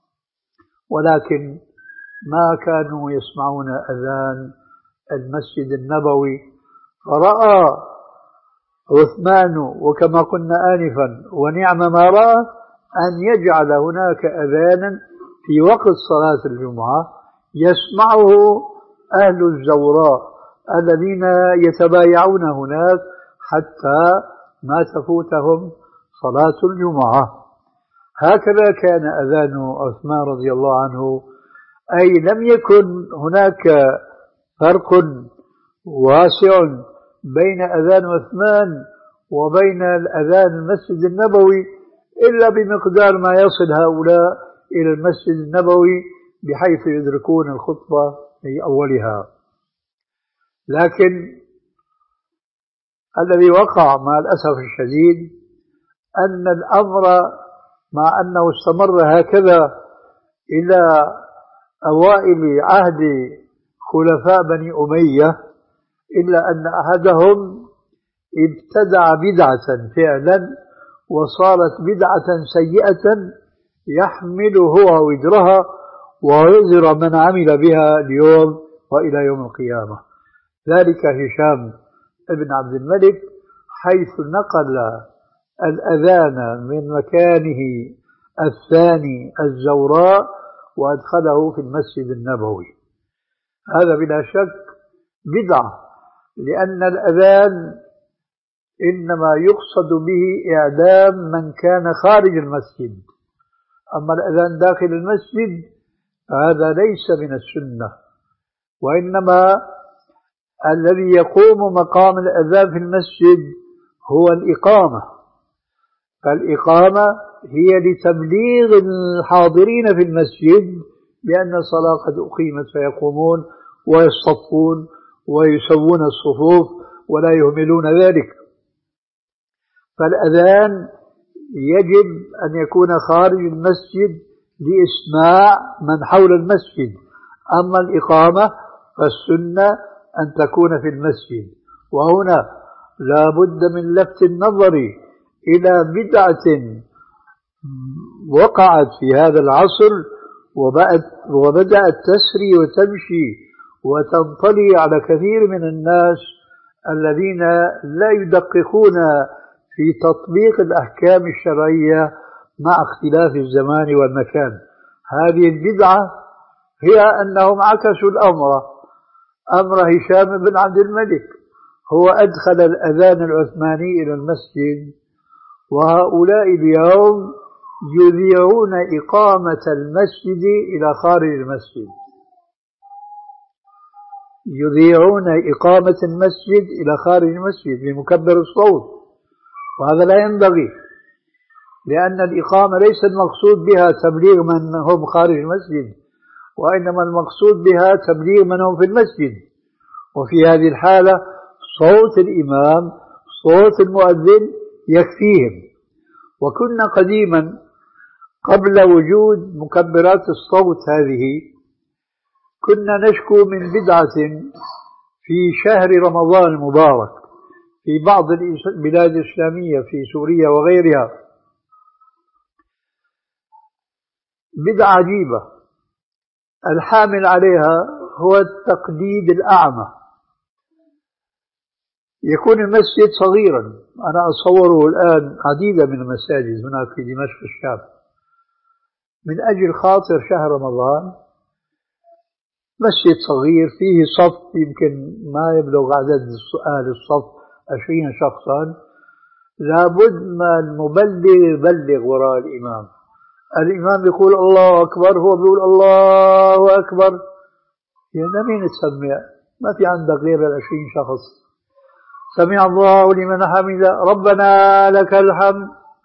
ولكن ما كانوا يسمعون أذان المسجد النبوي. فرأى عثمان وكما قلنا آنفا ونعم ما رأى أن يجعل هناك أذانا في وقت صلاة الجمعة يسمعه أهل الزوراء الذين يتبايعون هناك حتى ما تفوتهم صلاة الجمعة. هكذا كان أذان عثمان رضي الله عنه، أي لم يكن هناك فرق واسع بين أذان عثمان وبين الأذان المسجد النبوي إلا بمقدار ما يصل هؤلاء إلى المسجد النبوي بحيث يدركون الخطبة في أولها. لكن الذي وقع مع الأسف الشديد أن الأمر مع أنه استمر هكذا إلى أوائل عهد خلفاء بني أمية، إلا أن أحدهم ابتدع بدعة فعلا وصارت بدعة سيئة يحمل هو وزرها ووزر من عمل بها اليوم وإلى يوم القيامة. ذلك هشام ابن عبد الملك، حيث نقل الأذان من مكانه الثاني الزوراء وأدخله في المسجد النبوي. هذا بلا شك بدعة، لأن الأذان إنما يقصد به إعلام من كان خارج المسجد، أما الأذان داخل المسجد هذا ليس من السنة، وإنما الذي يقوم مقام الأذان في المسجد هو الإقامة. فالإقامة هي لتبليغ الحاضرين في المسجد بأن الصلاة قد أقيمت، فيقومون ويصطفون ويسوون الصفوف ولا يهملون ذلك. فالأذان يجب أن يكون خارج المسجد لإسماع من حول المسجد، أما الإقامة فالسنة أن تكون في المسجد. وهنا لا بد من لفت النظر إلى بدعة وقعت في هذا العصر وبدأت تسري وتمشي وتنطلي على كثير من الناس الذين لا يدققون في تطبيق الأحكام الشرعية مع اختلاف الزمان والمكان. هذه البدعة هي أنهم عكسوا الأمر، أمر هشام بن عبد الملك، هو أدخل الأذان العثماني إلى المسجد، وهؤلاء اليوم يذيعون إقامة المسجد إلى خارج المسجد، يذيعون إقامة المسجد إلى خارج المسجد بمكبر الصوت، وهذا لا ينبغي، لأن الإقامة ليس المقصود بها تبليغ من هم خارج المسجد، وإنما المقصود بها تبليغ من هم في المسجد. وفي هذه الحالة صوت الإمام صوت المؤذن يكفيهم. وكنا قديما قبل وجود مكبرات الصوت هذه كنا نشكو من بدعة في شهر رمضان المبارك في بعض البلاد الإسلامية في سوريا وغيرها، بدعة عجيبة الحامل عليها هو التقليد الأعمى. يكون المسجد صغيرا، أنا أصوره الآن عديدة من المساجد هناك في دمشق الشام، من أجل خاطر شهر رمضان مسجد صغير فيه صف يمكن ما يبلغ عدد أهل الصف عشرين شخصا، لابد ما المبلغ يبلغ وراء الإمام. الإمام يقول الله أكبر، هو بيقول الله أكبر، يعني مين تسمع؟ ما في عندك غير العشرين شخص. سمع الله لمن حمده ربنا لك الحمد.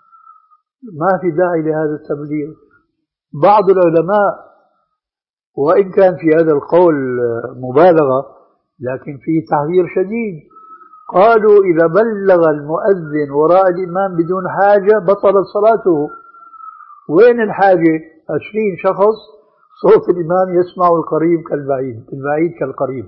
ما في داعي لهذا التبليغ. بعض العلماء وإن كان في هذا القول مبالغة لكن فيه تحذير شديد، قالوا إذا بلغ المؤذن وراء الإمام بدون حاجة بطلت صلاته. وين الحاجة؟ عشرين شخص صوت الإمام يسمع القريب كالبعيد، البعيد كالقريب.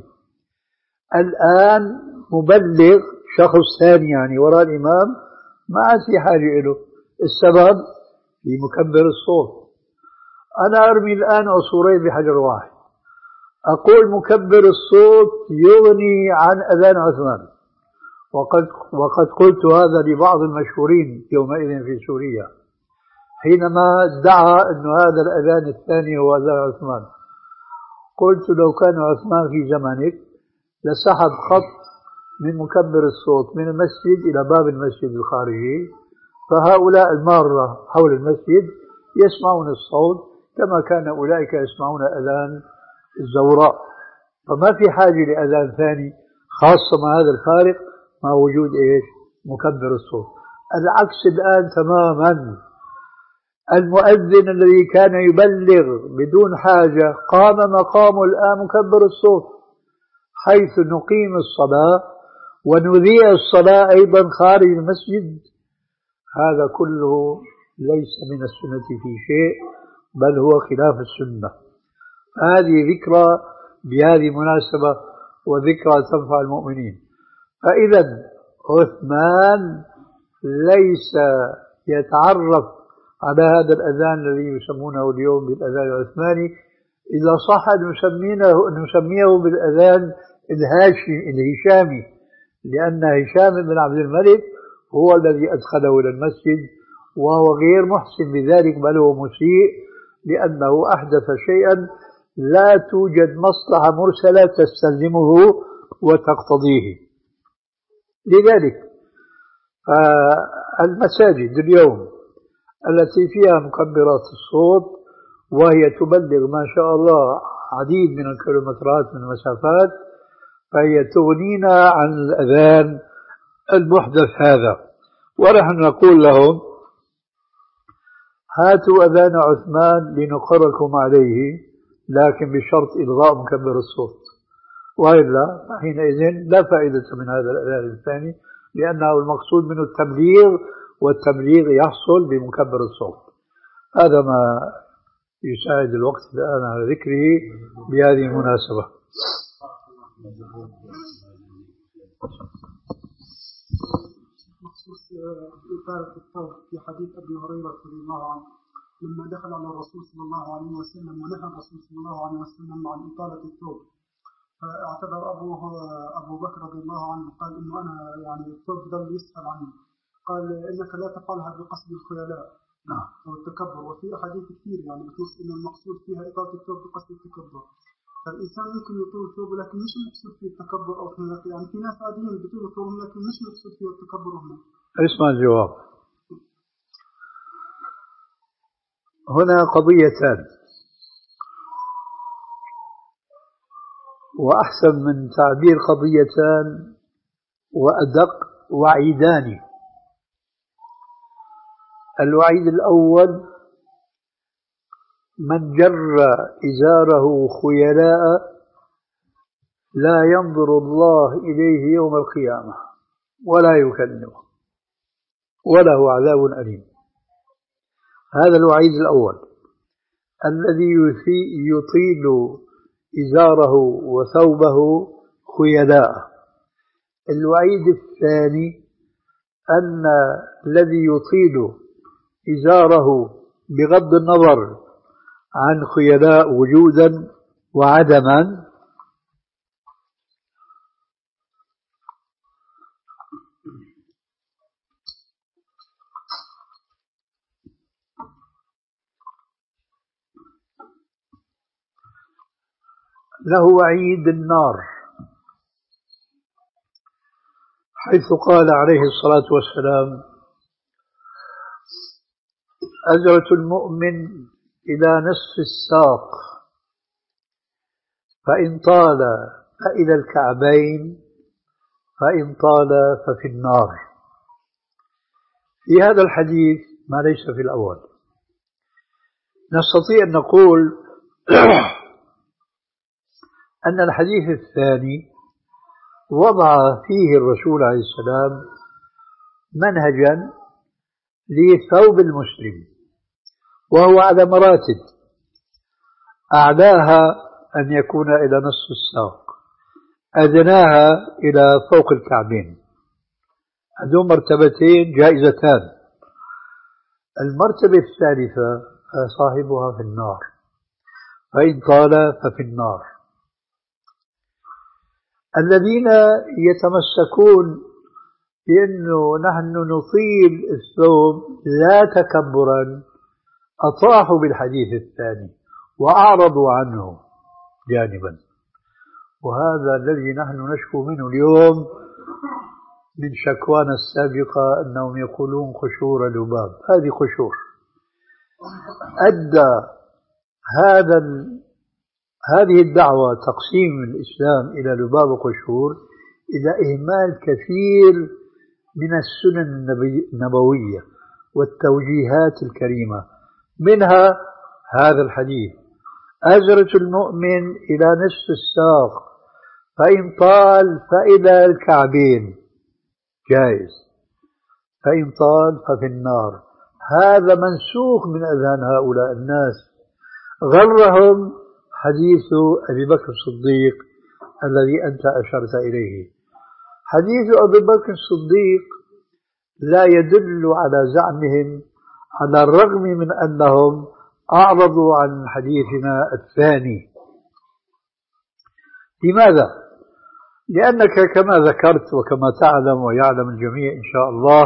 الآن مبلغ شخص ثاني يعني وراء الإمام ما عاد في حاجة له. السبب في مكبر الصوت. أنا أرمي الآن عصورين بحجر واحد، أقول مكبر الصوت يغني عن أذان عثمان، وقد, وقد قلت هذا لبعض المشهورين يومئذ في سوريا حينما ادعى أن هذا الأذان الثاني هو أذان عثمان. قلت لو كان عثمان في زمنك لسحب خط من مكبر الصوت من المسجد إلى باب المسجد الخارجي، فهؤلاء المارة حول المسجد يسمعون الصوت كما كان أولئك يسمعون أذان الزوراء. فما في حاجة لأذان ثاني، خاصة مع هذا الفارق مع وجود إيش؟ مكبر الصوت. العكس الآن تماما. المؤذن الذي كان يبلغ بدون حاجة قام مقامه الآن مكبر الصوت، حيث نقيم الصلاة ونذيع الصلاة أيضا خارج المسجد. هذا كله ليس من السنة في شيء، بل هو خلاف السنة. هذه ذكرى بهذه المناسبة وذكرى تنفع المؤمنين. فإذا عثمان ليس يتعرف على هذا الأذان الذي يسمونه اليوم بالأذان العثماني، إذا صح أن نسميه بالأذان الهاشمي الهشامي، لأن هشام بن عبد الملك هو الذي أدخله إلى المسجد، وهو غير محسن بذلك بل هو مسيء، لأنه أحدث شيئا لا توجد مصلحة مرسلة تستلزمه وتقتضيه. لذلك المساجد اليوم التي فيها مكبرات الصوت وهي تبلغ ما شاء الله عديد من الكيلومترات من المسافات، فهي تغنينا عن الأذان المحدث هذا. ونحن نقول لهم هاتوا أذان عثمان لنقركم عليه، لكن بشرط إلغاء مكبر الصوت، وإلا حينئذ لا فائدة من هذا الأذان الثاني، لأنه المقصود منه التبليغ، والتبليغ يحصل بمكبر الصوت. هذا ما يساعد الوقت الآن على ذكره بهذه المناسبة.
بخصوص إطالة الثوب في حديث أبي هريرة رضي الله عنه لما دخل على الرسول صلى الله عليه وسلم ونهى الرسول صلى الله عليه وسلم عن إطالة الثوب، فاعتذر أبوه أبو بكر رضي الله عنه قال إنه أنا يعني الثوب ظل يسأل عنه، قال إنك لا تفعلها بقصد الخيلاء والتكبر، وفي أحاديث كثير يعني بتنص إن المقصود فيها إطالة الثوب بقصد التكبر. فالإنسان ممكن يطول ثوبه لكن مش مقصود فيه التكبر أو خيلاء، يعني في ناس عاديين بيطولوا ثوبهم لكن مش مقصود فيه التكبر هنا.
اسمع الجواب. هنا قضيتان، وأحسن من تعبير قضيتان وأدق وعيدان. الوعيد الأول: من جر إزاره خيلاء لا ينظر الله إليه يوم القيامة ولا يكلمه وله عذاب أليم. هذا الوعيد الأول الذي يطيل إزاره وثوبه خيلاء. الوعيد الثاني أن الذي يطيل إزاره بغض النظر عن خيلاء وجودا وعدما له وعيد النار، حيث قال عليه الصلاة والسلام: أزرة المؤمن إلى نصف الساق، فإن طال فإلى الكعبين، فإن طال ففي النار. في هذا الحديث ما ليس في الأول. نستطيع أن نقول أن الحديث الثاني وضع فيه الرسول عليه السلام منهجا لثوب المسلم، وهو على مراتب، أعلاها أن يكون إلى نصف الساق، أدناها إلى فوق الكعبين. هذو مرتبتين جائزتان. المرتبة الثالثة صاحبها في النار، فإن طال ففي النار. الذين يتمسكون بأنه نحن نطيل الثوب لا تكبرا أطاحوا بالحديث الثاني وأعرضوا عنه جانبا، وهذا الذي نحن نشكو منه اليوم من شكوانا السابقة، أنهم يقولون قشور لباب. هذه قشور. أدى هذا هذه الدعوة تقسيم الإسلام إلى لباب وقشور إلى إهمال كثير من السنن النبوية والتوجيهات الكريمة، منها هذا الحديث: أزرة المؤمن إلى نصف الساق، فإن طال فإلى الكعبين، جائز، فإن طال ففي النار. هذا منسوخ من أذهان هؤلاء الناس، غرهم حديث أبي بكر الصديق الذي أنت أشرت إليه. حديث أبي بكر الصديق لا يدل على زعمهم، على الرغم من أنهم أعرضوا عن حديثنا الثاني. لماذا؟ لأنك كما ذكرت وكما تعلم ويعلم الجميع إن شاء الله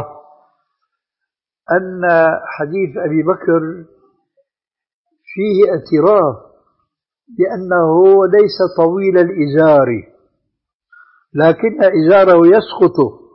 أن حديث أبي بكر فيه اعتراف بأنه ليس طويل الإزار، لكن إزاره يسقط،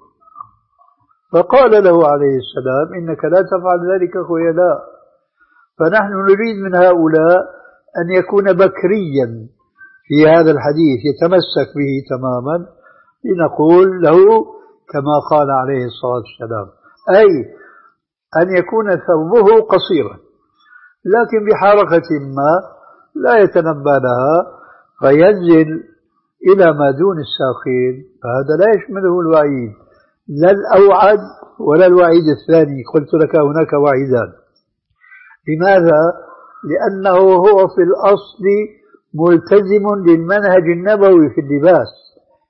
فقال له عليه السلام: إنك لا تفعل ذلك خيلاء. فنحن نريد من هؤلاء أن يكون بكريا في هذا الحديث يتمسك به تماما، لنقول له كما قال عليه الصلاة والسلام، أي أن يكون ثوبه قصيرا لكن بحركة ما لا يتنبى لها فينزل إلى ما دون الساقين، فهذا لا يشمله الوعيد، لا الأوعد ولا الوعيد الثاني. قلت لك هناك وعيدان. لماذا؟ لأنه هو في الأصل ملتزم للمنهج النبوي في اللباس،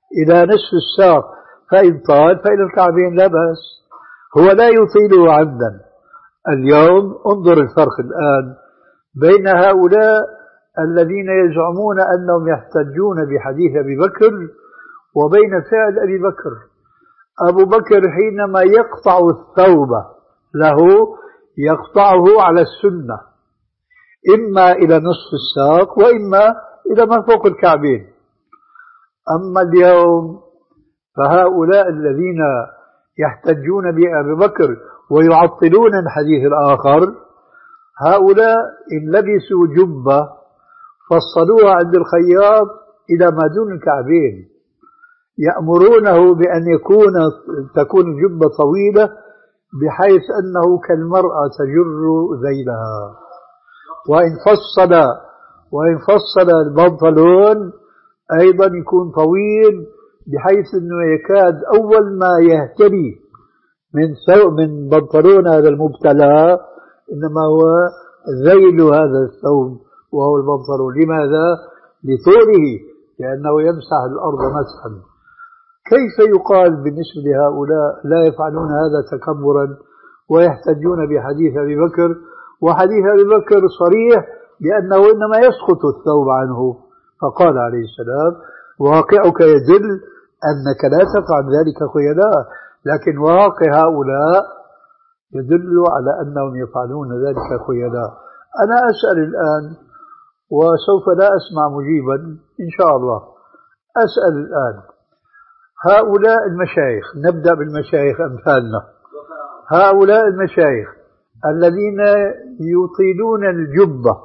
إلى نصف الساق فإن طال فإلى الكعبين لا بأس. هو لا يطيله عمدا. اليوم انظر الفرق الآن بين هؤلاء الذين يزعمون أنهم يحتجون بحديث أبي بكر وبين فعل أبي بكر. أبو بكر حينما يقطع الثوب له يقطعه على السنة، إما إلى نصف الساق وإما إلى ما فوق الكعبين. أما اليوم فهؤلاء الذين يحتجون بأبي بكر ويعطلون الحديث الآخر، هؤلاء إن لبسوا جبة فصلوها عند الخياط إلى ما دون الكعبين، يأمرونه بأن يكون تكون الجبة طويلة بحيث أنه كالمرأة تجر ذيلها، وإن فصل وإن فصل البنطلون أيضا يكون طويل بحيث أنه يكاد أول ما يهتدي من ثوب من بنطلون هذا المبتلى إنما هو ذيل هذا الثوب وهو البنطلون. لماذا؟ لطوله، لأنه يمسح الأرض مسحا. كيف يقال بالنسبة لهؤلاء لا يفعلون هذا تكبرا ويحتجون بحديث أبي بكر، وحديث أبي بكر صريح بأنه إنما يسقط الثوب عنه، فقال عليه السلام: واقعك يدل أنك لا تفعل ذلك خيلاء، لكن واقع هؤلاء يدل على أنهم يفعلون ذلك خيلاء. أنا أسأل الآن وسوف لا أسمع مجيبا إن شاء الله، أسأل الآن هؤلاء المشايخ، نبدأ بالمشايخ أمثالنا، هؤلاء المشايخ الذين يطيلون الجبة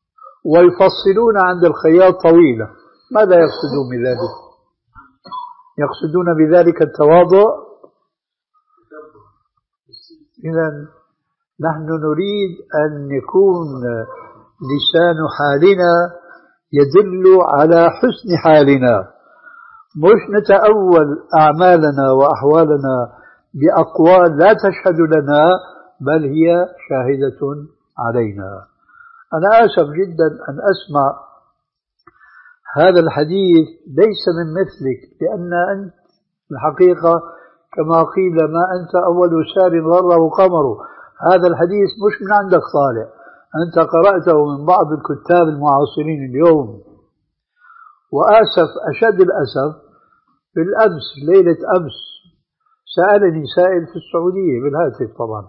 ويفصلون عند الخياط طويلة، ماذا يقصدون بذلك؟ يقصدون بذلك التواضع؟ إذن نحن نريد أن يكون لسان حالنا يدل على حسن حالنا، مش نتأول أعمالنا وأحوالنا بأقوال لا تشهد لنا بل هي شاهدة علينا. أنا آسف جدا أن أسمع هذا الحديث ليس من مثلك، لأن أنت الحقيقة كما قيل ما أنت أول سار ضره قمره. هذا الحديث مش من عندك طالع، أنت قرأته من بعض الكتاب المعاصرين اليوم. وآسف أشد الأسف بالأمس ليلة أمس سألني سائل في السعودية بالهاتف طبعا،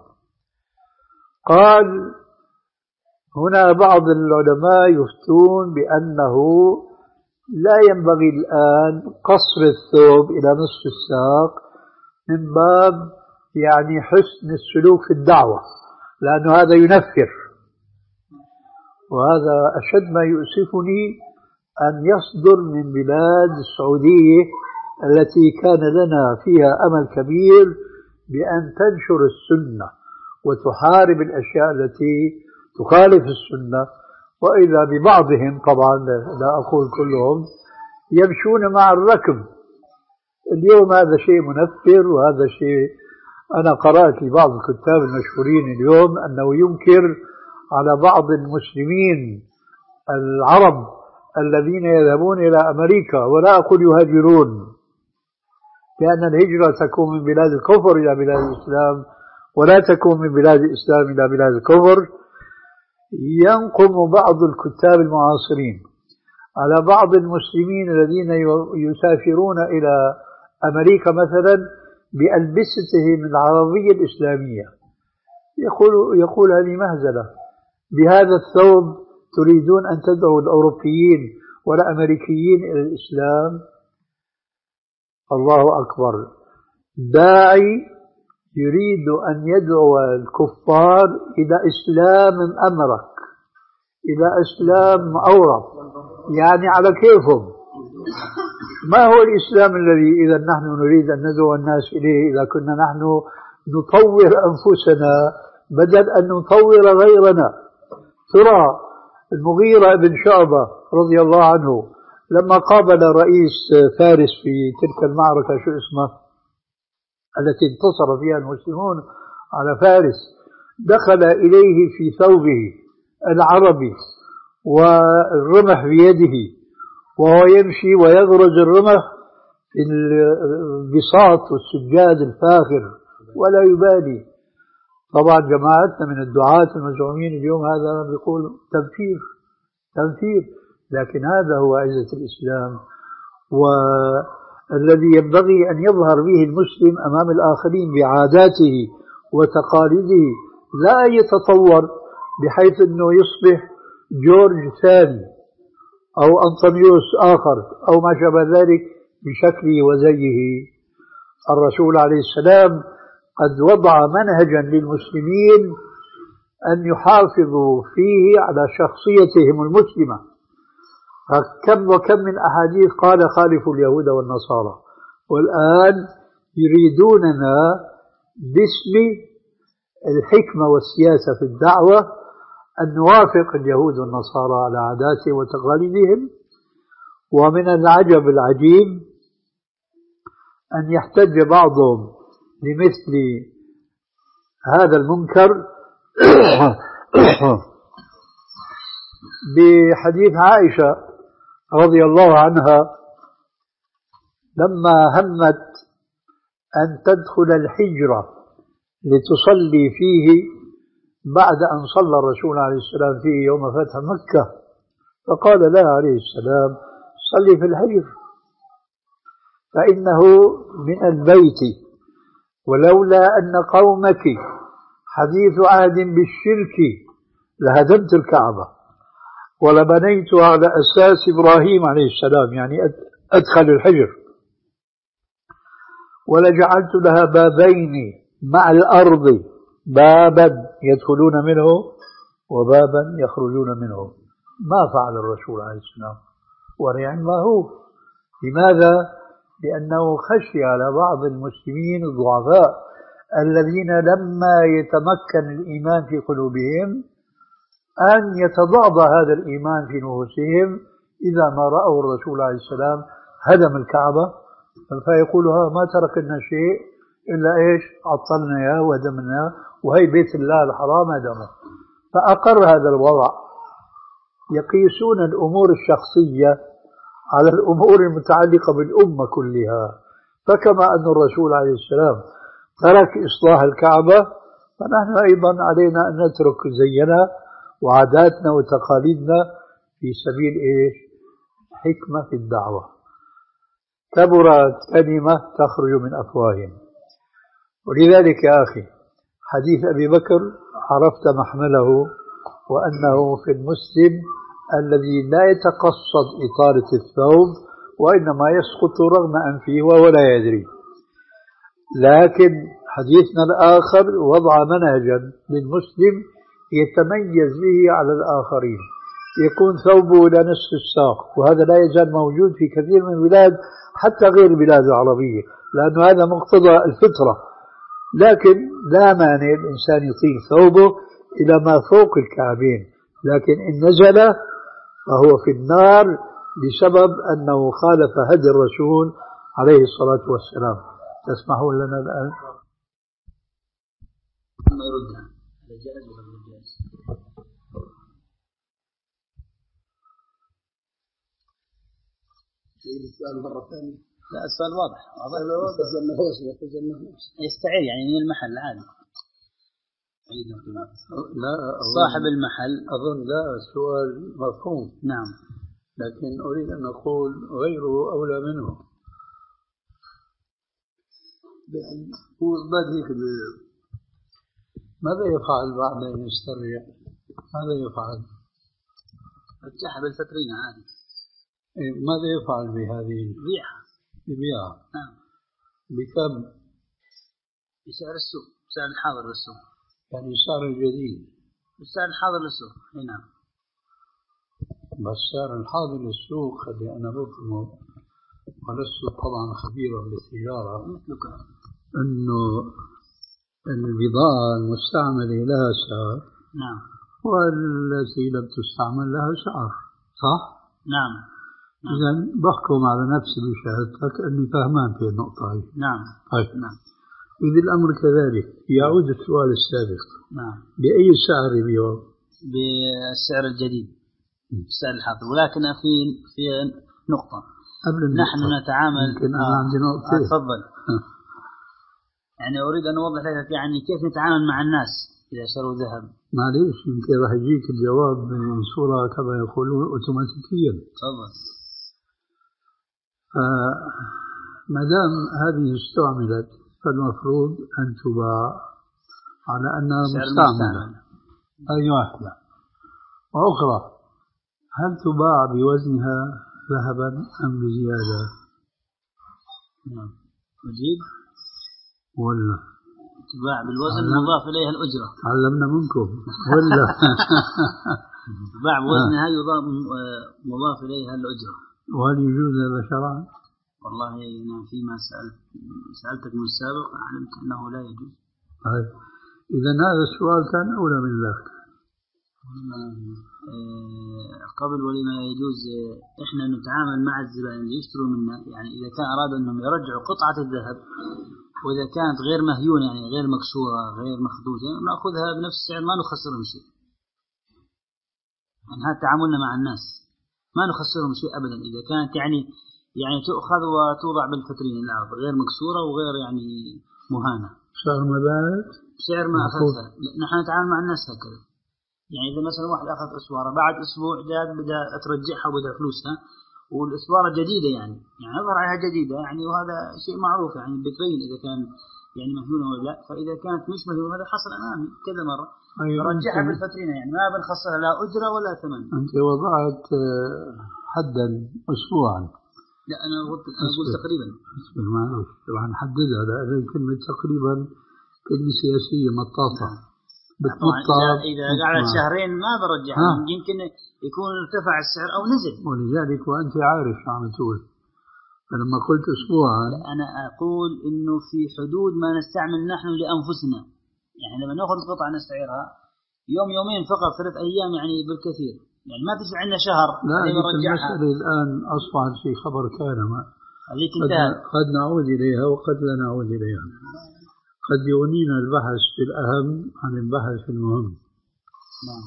قال: هنا بعض العلماء يفتون بأنه لا ينبغي الآن قصر الثوب إلى نصف الساق من باب يعني حسن السلوك في الدعوة، لأنه هذا ينفر. وهذا أشد ما يؤسفني أن يصدر من بلاد السعودية التي كان لنا فيها أمل كبير بأن تنشر السنة وتحارب الأشياء التي تخالف السنة، وإذا ببعضهم طبعا لا أقول كلهم يمشون مع الركب. اليوم هذا شيء منفر، وهذا شيء أنا قرأت لبعض الكتاب المشهورين اليوم أنه ينكر على بعض المسلمين العرب الذين يذهبون إلى أمريكا، ولا أقول يهاجرون، لأن الهجرة تكون من بلاد الكفر إلى بلاد الإسلام ولا تكون من بلاد الإسلام إلى بلاد الكفر. ينقم بعض الكتاب المعاصرين على بعض المسلمين الذين يسافرون إلى أمريكا مثلا بألبستهم العربية الإسلامية، يقول, يقول هذه مهزلة، بهذا الثوب تريدون أن تدعوا الأوروبيين والأمريكيين إلى الإسلام؟ الله أكبر. داعي يريد أن يدعو الكفار إلى إسلام أمرك، إلى إسلام أورب، يعني على كيفهم. ما هو الإسلام الذي إذا نحن نريد أن ندعو الناس إليه إذا كنا نحن نطور أنفسنا بدل أن نطور غيرنا؟ ترى المغيرة بن شعبة رضي الله عنه لما قابل رئيس فارس في تلك المعركة شو اسمه التي انتصر فيها المسلمون على فارس، دخل إليه في ثوبه العربي والرمح بيده وهو يمشي ويغرز الرمح، في البساط والسجاد الفاخر ولا يبالي. طبعا جماعتنا من الدعاة المزعومين اليوم هذا بيقول تنفير تنفير، لكن هذا هو عزة الإسلام، والذي ينبغي أن يظهر به المسلم أمام الآخرين بعاداته وتقاليده، لا يتطور بحيث أنه يصبح جورج ثاني أو أنطونيوس آخر أو ما شابه ذلك بشكله وزيه. الرسول عليه السلام قد وضع منهجا للمسلمين أن يحافظوا فيه على شخصيتهم المسلمة. كم وكم من أحاديث قال خالفوا اليهود والنصارى، والآن يريدوننا باسم الحكمة والسياسة في الدعوة أن نوافق اليهود والنصارى على عاداتهم وتقاليدهم. ومن العجب العجيب أن يحتج بعضهم لمثل هذا المنكر بحديث عائشة رضي الله عنها لما همت أن تدخل الحجرة لتصلي فيه بعد أن صلى الرسول عليه السلام فيه يوم فتح مكة، فقال لها عليه السلام صلي في الحجر فإنه من البيت، ولولا أن قومك حديث عهد بالشرك لهدمت الكعبة ولبنيتها على أساس إبراهيم عليه السلام، يعني أدخل الحجر، ولجعلت لها بابين مع الأرض، بابا يدخلون منه وبابا يخرجون منه. ما فعل الرسول عليه السلام ونعم ما هو. لماذا؟ لأنه خشي على بعض المسلمين الضعفاء الذين لما يتمكن الإيمان في قلوبهم أن يتضعضع هذا الإيمان في نفوسهم إذا ما رأوا الرسول عليه السلام هدم الكعبة، فيقولها ما تركنا شيء إلا إيش عطلنا إياه وهدمناه، وهي بيت الله الحرام هدمه. فأقر هذا الوضع. يقيسون الأمور الشخصية على الأمور المتعلقة بالأمة كلها، فكما أن الرسول عليه السلام ترك إصلاح الكعبة فنحن أيضا علينا أن نترك زينا وعاداتنا وتقاليدنا في سبيل إيش؟ حكمة في الدعوة. كبرت كلمة تخرج من أفواههم. ولذلك يا أخي حديث أبي بكر عرفت محمله، وأنه في المسلم الذي لا يتقصد إطالة الثوب وإنما يسقط رغم أنفه وهو لا يدري. لكن حديثنا الآخر وضع منهجا للمسلم يتميز به على الآخرين، يكون ثوبه إلى نصف الساق، وهذا لا يزال موجود في كثير من البلاد حتى غير البلاد العربية، لأن هذا مقتضى الفطرة. لكن لا مانع الإنسان يطيل ثوبه إلى ما فوق الكعبين، لكن إن نزل فهو في النار بسبب أنه خالف هدي الرسول عليه الصلاة والسلام. تسمحون لنا الآن؟
ما يردها الجائز ولا الجائز؟
سيد السؤال مرة ثانية.
لا السؤال واضح واضح.
تجنبوش تجنبوش
يستعير يعني من المحل عادي.
لا
صاحب المحل
أظن لا السؤال مفهوم.
نعم،
لكن أريد أن أقول غيره أولى منه. هو بديك ماذا يفعل بعد أن يستريح؟ ماذا يفعل؟
الجحا بالفترين عادي.
ماذا يفعل بهذه؟
بيعها.
يبيعها.
نعم.
بكم؟
بسعر السوق، بسعر الحاضر للسوق.
يعني سعر الجديد.
بالسعر الحاضر للسوق. نعم.
بس سعر الحاضر للسوق اللي أنا بفهمه ولست طبعا خبيرا بالتجارة،
مثلك
إنه البضاعة المستعملة لها سعر.
نعم.
والتي لم تستعمل لها سعر، صح؟
نعم. نعم.
إذا بحكم على نفسي بشهادتك أني فهمان في النقطة هي.
نعم.
طيب.
نعم.
إذا الأمر كذلك يعود السؤال السابق.
نعم.
بأي سعر يبيعه؟
بالسعر الجديد، بالسعر الحاضر. ولكن في في نقطة، نحن نتعامل
يمكن أنا عندي نقطة.
تفضل. يعني أريد أن أوضح لك يعني كيف نتعامل مع الناس إذا شروا ذهب.
معليش يمكن راح يجيك الجواب بصورة كما يقولون أوتوماتيكيا.
تفضل.
ما دام هذه استعملت فالمفروض أن تباع على أنها مستعملة. هذه واحدة. وأخرى، هل تباع بوزنها ذهبا أم بزيادة؟
نعم. أجيب.
ولا
تباع بالوزن مضاف إليها الأجرة.
تعلمنا منكم. ولا
تباع بوزنها يضاف مضاف إليها الأجرة.
وهل يجوز هذا شرعا؟
والله أنا فيما سألت سألتك من السابق علمت أنه لا يجوز.
طيب إذا هذا السؤال كان أولى من ذاك.
قبل ولما يجوز إحنا نتعامل مع الزبائن اللي يشتروا منا، يعني إذا كان أرادوا أنهم يرجعوا قطعة الذهب وإذا كانت غير مهيونة يعني غير مكسورة غير مخدوشة نأخذها بنفس السعر ما نخسرهم شيء. يعني هذا تعاملنا مع الناس ما نخسرهم شيء أبدا إذا كانت يعني يعني تؤخذ وتوضع بالفترين العرض غير مكسورة وغير يعني مهانة.
سعر ما بعد
سعر ما أخذها. نحن نتعامل مع الناس هكذا. يعني إذا مثلا واحد أخذ أسوارة بعد أسبوع جاد بدأ ترجعها وبدأ فلوسها والأسوارة جديدة يعني يعني أظهر عليها جديدة يعني وهذا شيء معروف يعني بتبين إذا كان يعني مهيونة ولا لا. فإذا كانت مش مهيونة هذا حصل أمامي كذا مرة. أيوة رجعها بالفترين يعني ما بنخسرها لا أجرة ولا ثمن.
أنت وضعت حدا أسبوعا.
لا أنا أقول تقريبا.
أصبر معلش راح نحددها لأن كلمة تقريبا كلمة سياسية مطاطة.
إذا إذا قعدت شهرين ما برجعها يمكن يكون ارتفع السعر أو نزل.
ولذلك وأنت عارف شو عم تقول. فلما قلت أسبوعا
أنا أقول إنه في حدود ما نستعمل نحن لأنفسنا. يعني لما نأخذ القطعة نستعيرها يوم يومين فقط ثلاث أيام يعني بالكثير يعني ما تجي عندنا شهر.
لا المسألة الآن أصبحت في خبر كان ما قد, قد نعود إليها وقد لا نعود إليها. قد يغنينا البحث في الأهم عن البحث في المهم.
نعم.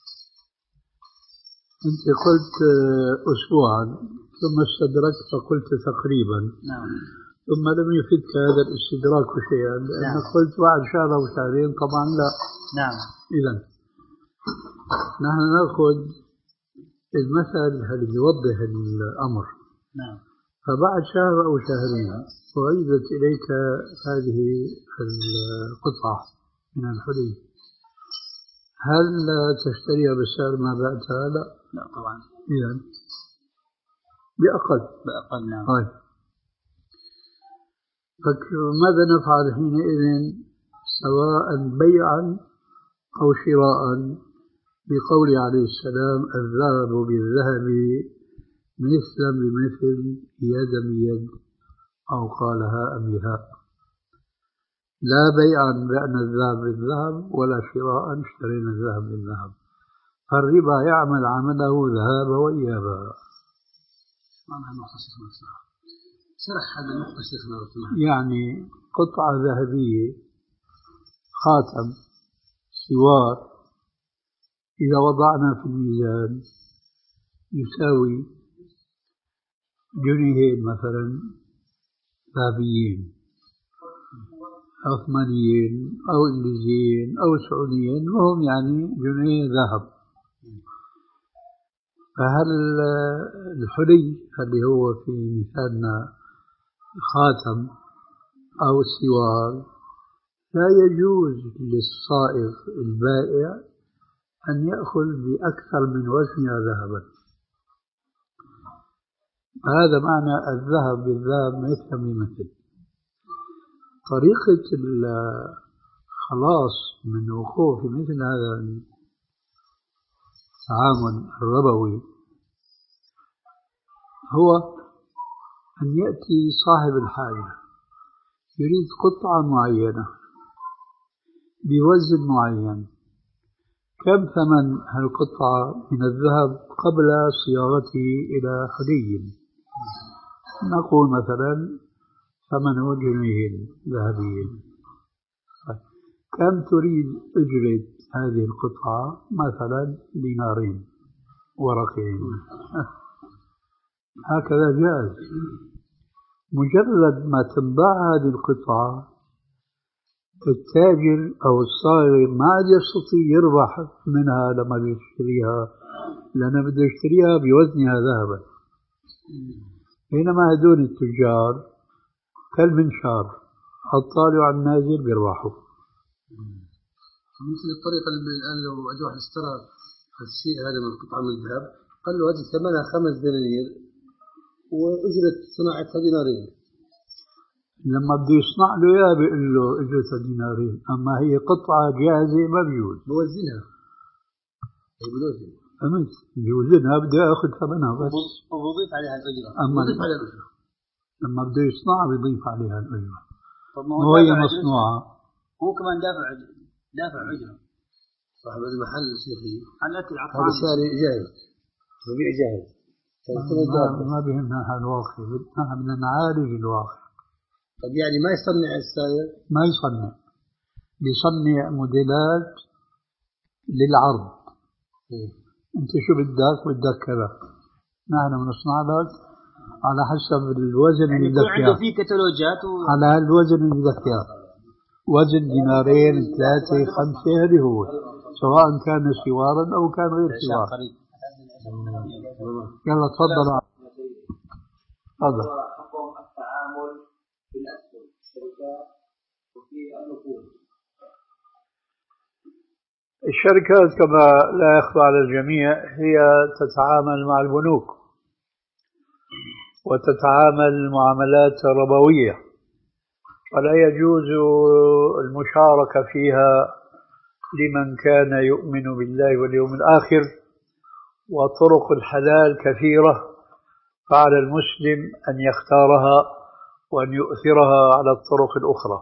أنت قلت أسبوعا ثم استدركت فقلت تقريبا.
نعم.
ثم لم يفدك هذا الاستدراك شيئا لأنك نعم. قلت بعد شهر أو شهرين طبعا لا.
نعم.
إذن نحن نأخذ المثل اللي يوضح الأمر.
نعم.
فبعد شهر أو شهرين وعيدت إليك هذه القطعة من الحلي هل تشتريها بالسعر ما بعتها؟ لا.
لا طبعا.
إذن بأقل.
بأقل نعم.
طيب فماذا نفعل حينئذ سواء بيعا أو شراء بقول عليه السلام الذهب بالذهب مثلا بمثل يدا بيد أو قالها أبيها. لا بيعا بأن الذهب بالذهب ولا شراء اشترينا الذهب بالذهب. فالربا يعمل عمله ذهاب وإيابا.
ما معنى نقطة شيخنا بصراحة؟ شرح هذا النقطة شيخنا بصراحة.
يعني قطعة ذهبية خاتم سوار إذا وضعنا في الميزان يساوي جنيهين مثلا ذهبيين عثمانيين أو إنجليزيين أو سعوديين وهم يعني جنيه ذهب. فهل الحلي اللي هو في مثالنا خاتم أو السوار لا يجوز للصائغ البائع أن يأخذ بأكثر من وزنها ذهبا. هذا معنى الذهب بالذهب مثل بمثل. طريقة الخلاص من وقوع في مثل هذا التعامل الربوي هو أن يأتي صاحب الحاجة يريد قطعة معينة بوزن معين. كم ثمن هالقطعة من الذهب قبل صياغته إلى حلي؟ نقول مثلا ثمنه جنيهين ذهبيين. كم تريد أجرة هذه القطعة؟ مثلا دينارين ورقين. هكذا جاز. مجرد ما تنباع هذه القطعة التاجر أو الصاغر ما عاد يستطيع يربح منها لما بيشتريها، لأنه بده يشتريها بوزنها ذهبا، بينما هدول التجار كالمنشار الطالع على النازل بيربحوا.
مثل الطريقة اللي الآن لو أجى واحد اشترى الشيء هذا من قطعة من الذهب قال له هذه ثمنها خمس دنانير وأجرة صناعتها دينارين،
لما بده يصنع له إياه بيقول له أجرتها دينارين، أما هي قطعة جاهزة ما بيجوز.
بوزنها هي بوزن
فهمت؟ بيوزنها بده ياخذ ثمنها بس
وبضيف عليها الأجرة.
أما
بضيف عليها الأجرة
لما بده يصنع بيضيف عليها الأجرة.
طب
وهي مصنوعة
هو كمان دافع دافع أجرة.
صاحب المحل شيخي
حلت العقار
هذا شاري جاهز ببيع جاهز.
ما, ما بيهمنا هالواقع، بدنا نعالج الواقع.
طب يعني ما يصنع السائر؟
ما يصنع، بيصنع موديلات للعرض.
إيه؟
انت شو بدك؟ بدك كذا، نحن بنصنع لك على حسب الوزن اللي بدك اياه.
عنده في كتالوجات و...
على هالوزن اللي بدك اياه، وزن دينارين ثلاثة خمسة، هذه هو، سواء كان سوارا او كان غير سوار. يلا تفضل. تفضل.
حكم التعامل بالأسهم الشركات وفي النقود.
الشركات كما لا يخفى على الجميع هي تتعامل مع البنوك وتتعامل معاملات ربوية، ولا يجوز المشاركة فيها لمن كان يؤمن بالله واليوم الآخر. وطرق الحلال كثيرة، فعلى المسلم أن يختارها وأن يؤثرها على الطرق الأخرى.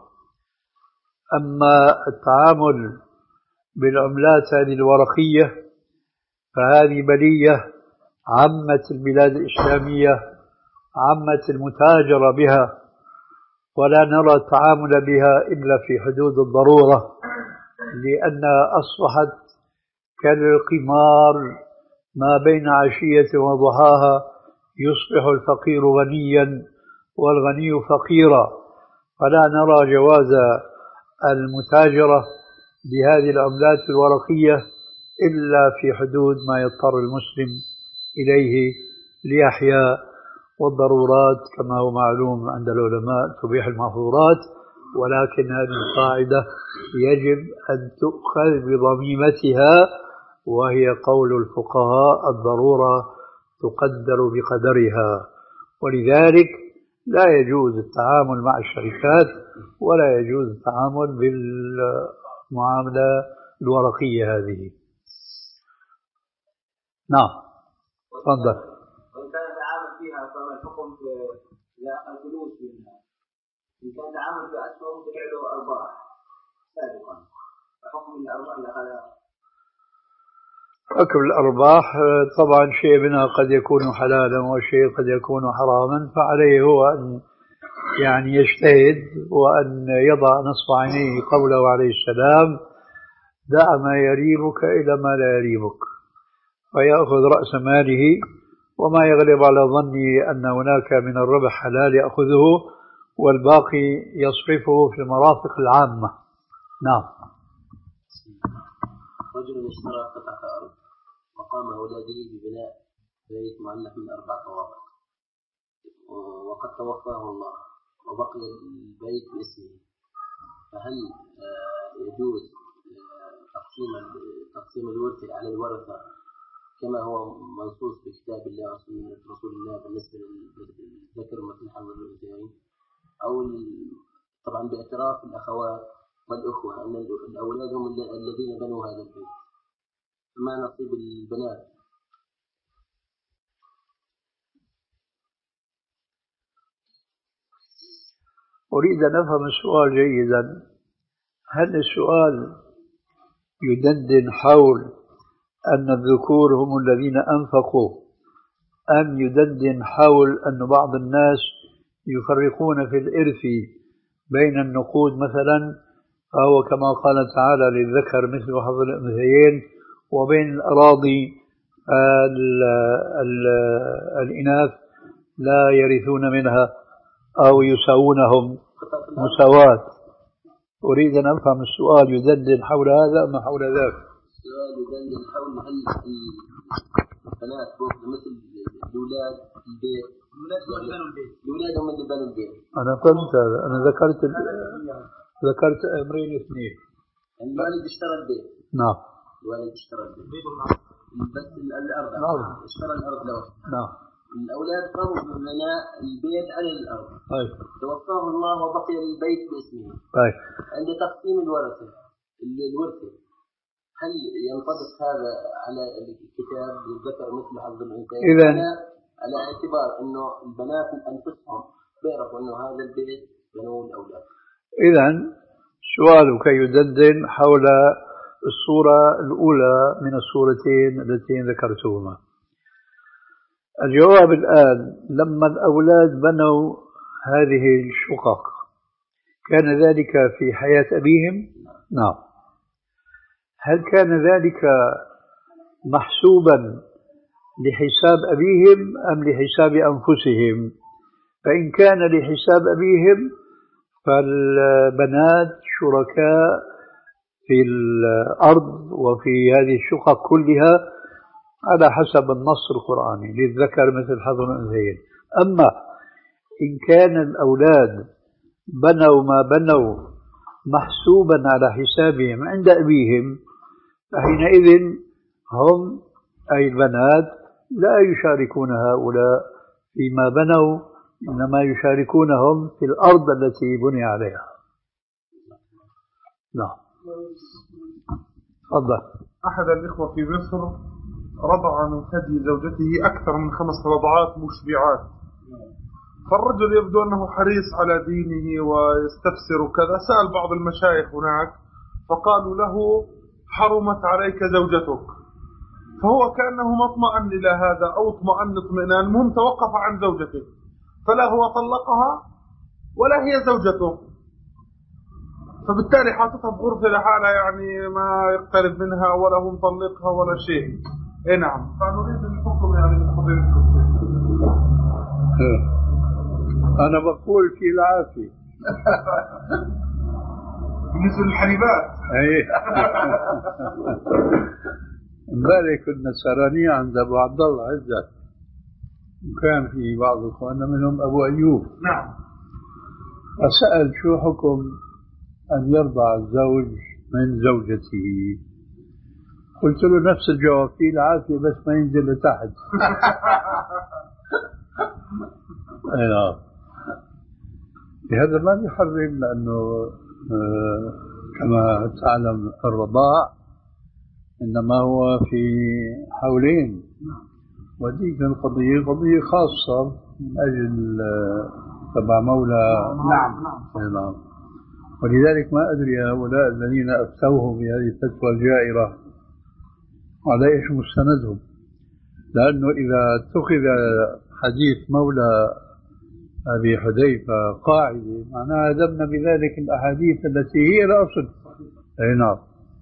أما التعامل بالعملات هذه الورقية فهذه بلية عمت البلاد الإسلامية، عمت المتاجرة بها، ولا نرى التعامل بها إلا في حدود الضرورة، لأنها أصبحت كالقمار ما بين عشية وضحاها، يصبح الفقير غنيا والغني فقيرا. فلا نرى جواز المتاجرة بهذه العملات الورقية إلا في حدود ما يضطر المسلم إليه ليحيا، والضرورات كما هو معلوم عند العلماء تبيح المحظورات، ولكن هذه القاعدة يجب أن تؤخذ بضميمتها، وهي قول الفقهاء الضرورة تقدر بقدرها. ولذلك لا يجوز التعامل مع الشركات ولا يجوز التعامل بالمعاملة الورقية هذه. نعم تفضل.
وإن كان التعامل فيها فما الحكم في الفلوس منها؟ إن كان التعامل في أسهم تبيع له أرباح سابقا، فحكم الأرباح اللي أخذها؟
أكل الأرباح طبعا شيء منها قد يكون حلالا وشيء قد يكون حراما، فعليه هو أن يعني يجتهد وأن يضع نصب عينيه قوله عليه السلام: دع ما يريبك إلى ما لا يريبك، فيأخذ رأس ماله وما يغلب على ظني أن هناك من الربح حلال يأخذه، والباقي يصرفه في المرافق العامة. نعم.
رجل اشترى قطعة أرض وقام أولاده ببناء بيت مؤلف من أربع طوابق، وقد توفاه الله وبقي البيت باسمه، فهل يجوز تقسيم تقسيم الورث على الورثة كما هو منصوص في كتاب الله وسنة رسول الله بالنسبة للذكر مثل حظ الأنثيين، أو طبعا باعتراف الأخوات والأخوة أن الأولاد هم الذين بنوا هذا البيت، ما نصيب البنات؟
أريد أن أفهم السؤال جيدا. هل السؤال يدندن حول أن الذكور هم الذين أنفقوا، أم يدندن حول أن بعض الناس يفرقون في الإرث بين النقود مثلا، فهو كما قال تعالى: للذكر مثل حظ الأنثيين، وبين الأراضي ال ال الإناث لا يرثون منها أو يساوونهم مساواة. أريد أن أفهم السؤال يدندن حول هذا أم حول ذاك؟
السؤال يدندن حول هل البنات مثل الأولاد البيت الأولاد هم اللي بنوا البيت.
أنا قلت هذا، أنا ذكرت ال... ذكرت أمرين اثنين.
الوالد اشترى البيت.
نعم.
الوالد اشترى البيت. بس الأرض.
نعم.
اشترى الأرض له.
نعم.
الأولاد قاموا ببناء البيت على الأرض.
طيب.
توفاه الله وبقي البيت باسمه.
طيب.
عند تقسيم الورثة الورثة هل ينطبق هذا على الكتاب للذكر مثل حظ الأنثيين؟
إذا
على اعتبار إنه البنات أنفسهم بيعرفوا إنه هذا البيت بنوه الأولاد.
إذا سؤالك يدندن حول الصورة الأولى من الصورتين اللتين ذكرتهما. الجواب الآن، لما الأولاد بنوا هذه الشقق كان ذلك في حياة أبيهم؟ نعم. هل كان ذلك محسوبا لحساب أبيهم أم لحساب أنفسهم؟ فإن كان لحساب أبيهم فالبنات شركاء في الأرض وفي هذه الشقق كلها على حسب النص القرآني، للذكر مثل حظ الأنثيين. أما إن كان الأولاد بنوا ما بنوا محسوبا على حسابهم عند أبيهم فحينئذ هم أي البنات لا يشاركون هؤلاء فيما بنوا، إنما يشاركونهم في الأرض التي بني عليها. نعم. تفضل.
أحد الإخوة في مصر رضع من ثدي زوجته أكثر من خمس رضعات مشبعات، فالرجل يبدو أنه حريص على دينه ويستفسر وكذا. سأل بعض المشايخ هناك فقالوا له حرمت عليك زوجتك، فهو كأنه مطمئن إلى هذا أو اطمأن اطمئنان، المهم توقف عن زوجته، فلا هو طلقها ولا هي زوجته، فبالتالي حاططها بغرفة لحالها، يعني ما يقترب منها ولا هو مطلقها ولا شيء. اي نعم. فنريد الحكم يعني من فضيلتكم.
أنا بقول في العافية
بالنسبة للحليبات.
ايه. امبارح كنا سهرانين عند أبو عبد الله عزت، وكان في بعض إخواننا منهم أبو أيوب.
نعم.
فسأل شو حكم أن يرضع الزوج من زوجته؟ قلت له نفس الجواب، فيه العافية بس ما ينزل لتحت. نعم. لهذا ما بيحرم، لأنه كما تعلم الرضاع إنما هو في حولين، وديك القضية قضية خاصة من أجل تبع مولى.
نعم
نعم. ولذلك ما أدري هؤلاء الذين أفتوهم بهذه الفتوى الجائرة على إيش مستندهم، لأنه إذا اتخذ حديث مولى أبي حذيفة قاعدة معناها ذمنا بذلك الأحاديث التي هي الأصل. أي نعم.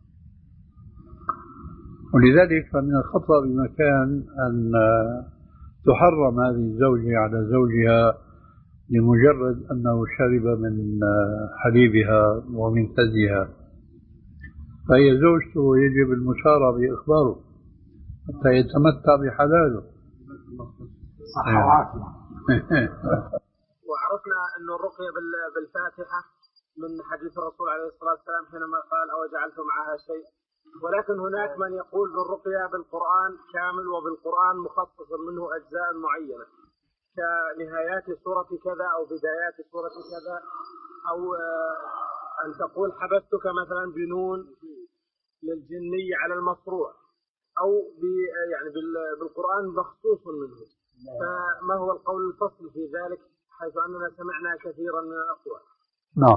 ولذلك فمن الخطأ بمكان أن تحرم هذه الزوجة على زوجها لمجرد أنه شرب من حليبها ومن ثديها، فهي زوجته يجب المسارعة بإخباره حتى يتمتع بحلاله.
صحوات. وعرفنا أن الرقية بالفاتحة من حديث الرسول عليه الصلاة والسلام حينما قال أو جعلت معها شيء، ولكن هناك من يقول بالرقية بالقرآن كامل وبالقرآن مخصص منه أجزاء معينة كنهايات سورة كذا أو بدايات سورة كذا، أو أن تقول حبستك مثلا بنون للجني على المصروع، أو يعني بالقرآن مخصوص منه. فما هو القول الفصل في ذلك حيث أننا سمعنا كثيرا من الأقوال؟
نعم.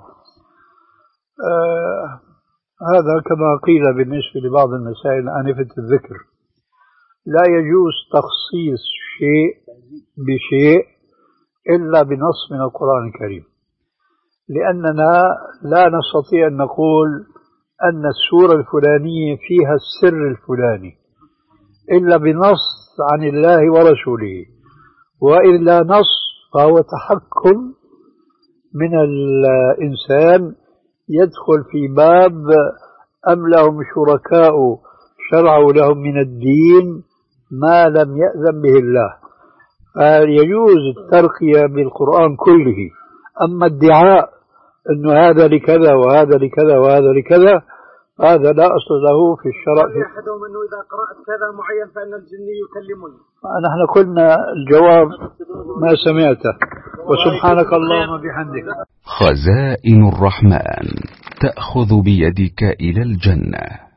آه هذا كما قيل بالنسبة لبعض المسائل آنفة الذكر، لا يجوز تخصيص شيء بشيء إلا بنص من القرآن الكريم، لأننا لا نستطيع أن نقول أن السورة الفلانية فيها السر الفلاني إلا بنص عن الله ورسوله، وإلا نص فهو تحكم من الإنسان يدخل في باب أم لهم شركاء شرعوا لهم من الدين ما لم يأذن به الله، فيجوز الترقية بالقرآن كله. أما الدعاء أنه هذا لكذا وهذا لكذا وهذا لكذا هذا لا أصل له في الشرع.
أحدهم أنه إذا قرأت كذا معين فإن الجن يكلمني.
نحن قلنا الجواب ما سمعته. وسبحانك اللهم بحمدك.
خزائن الرحمن تأخذ بيدك إلى الجنة.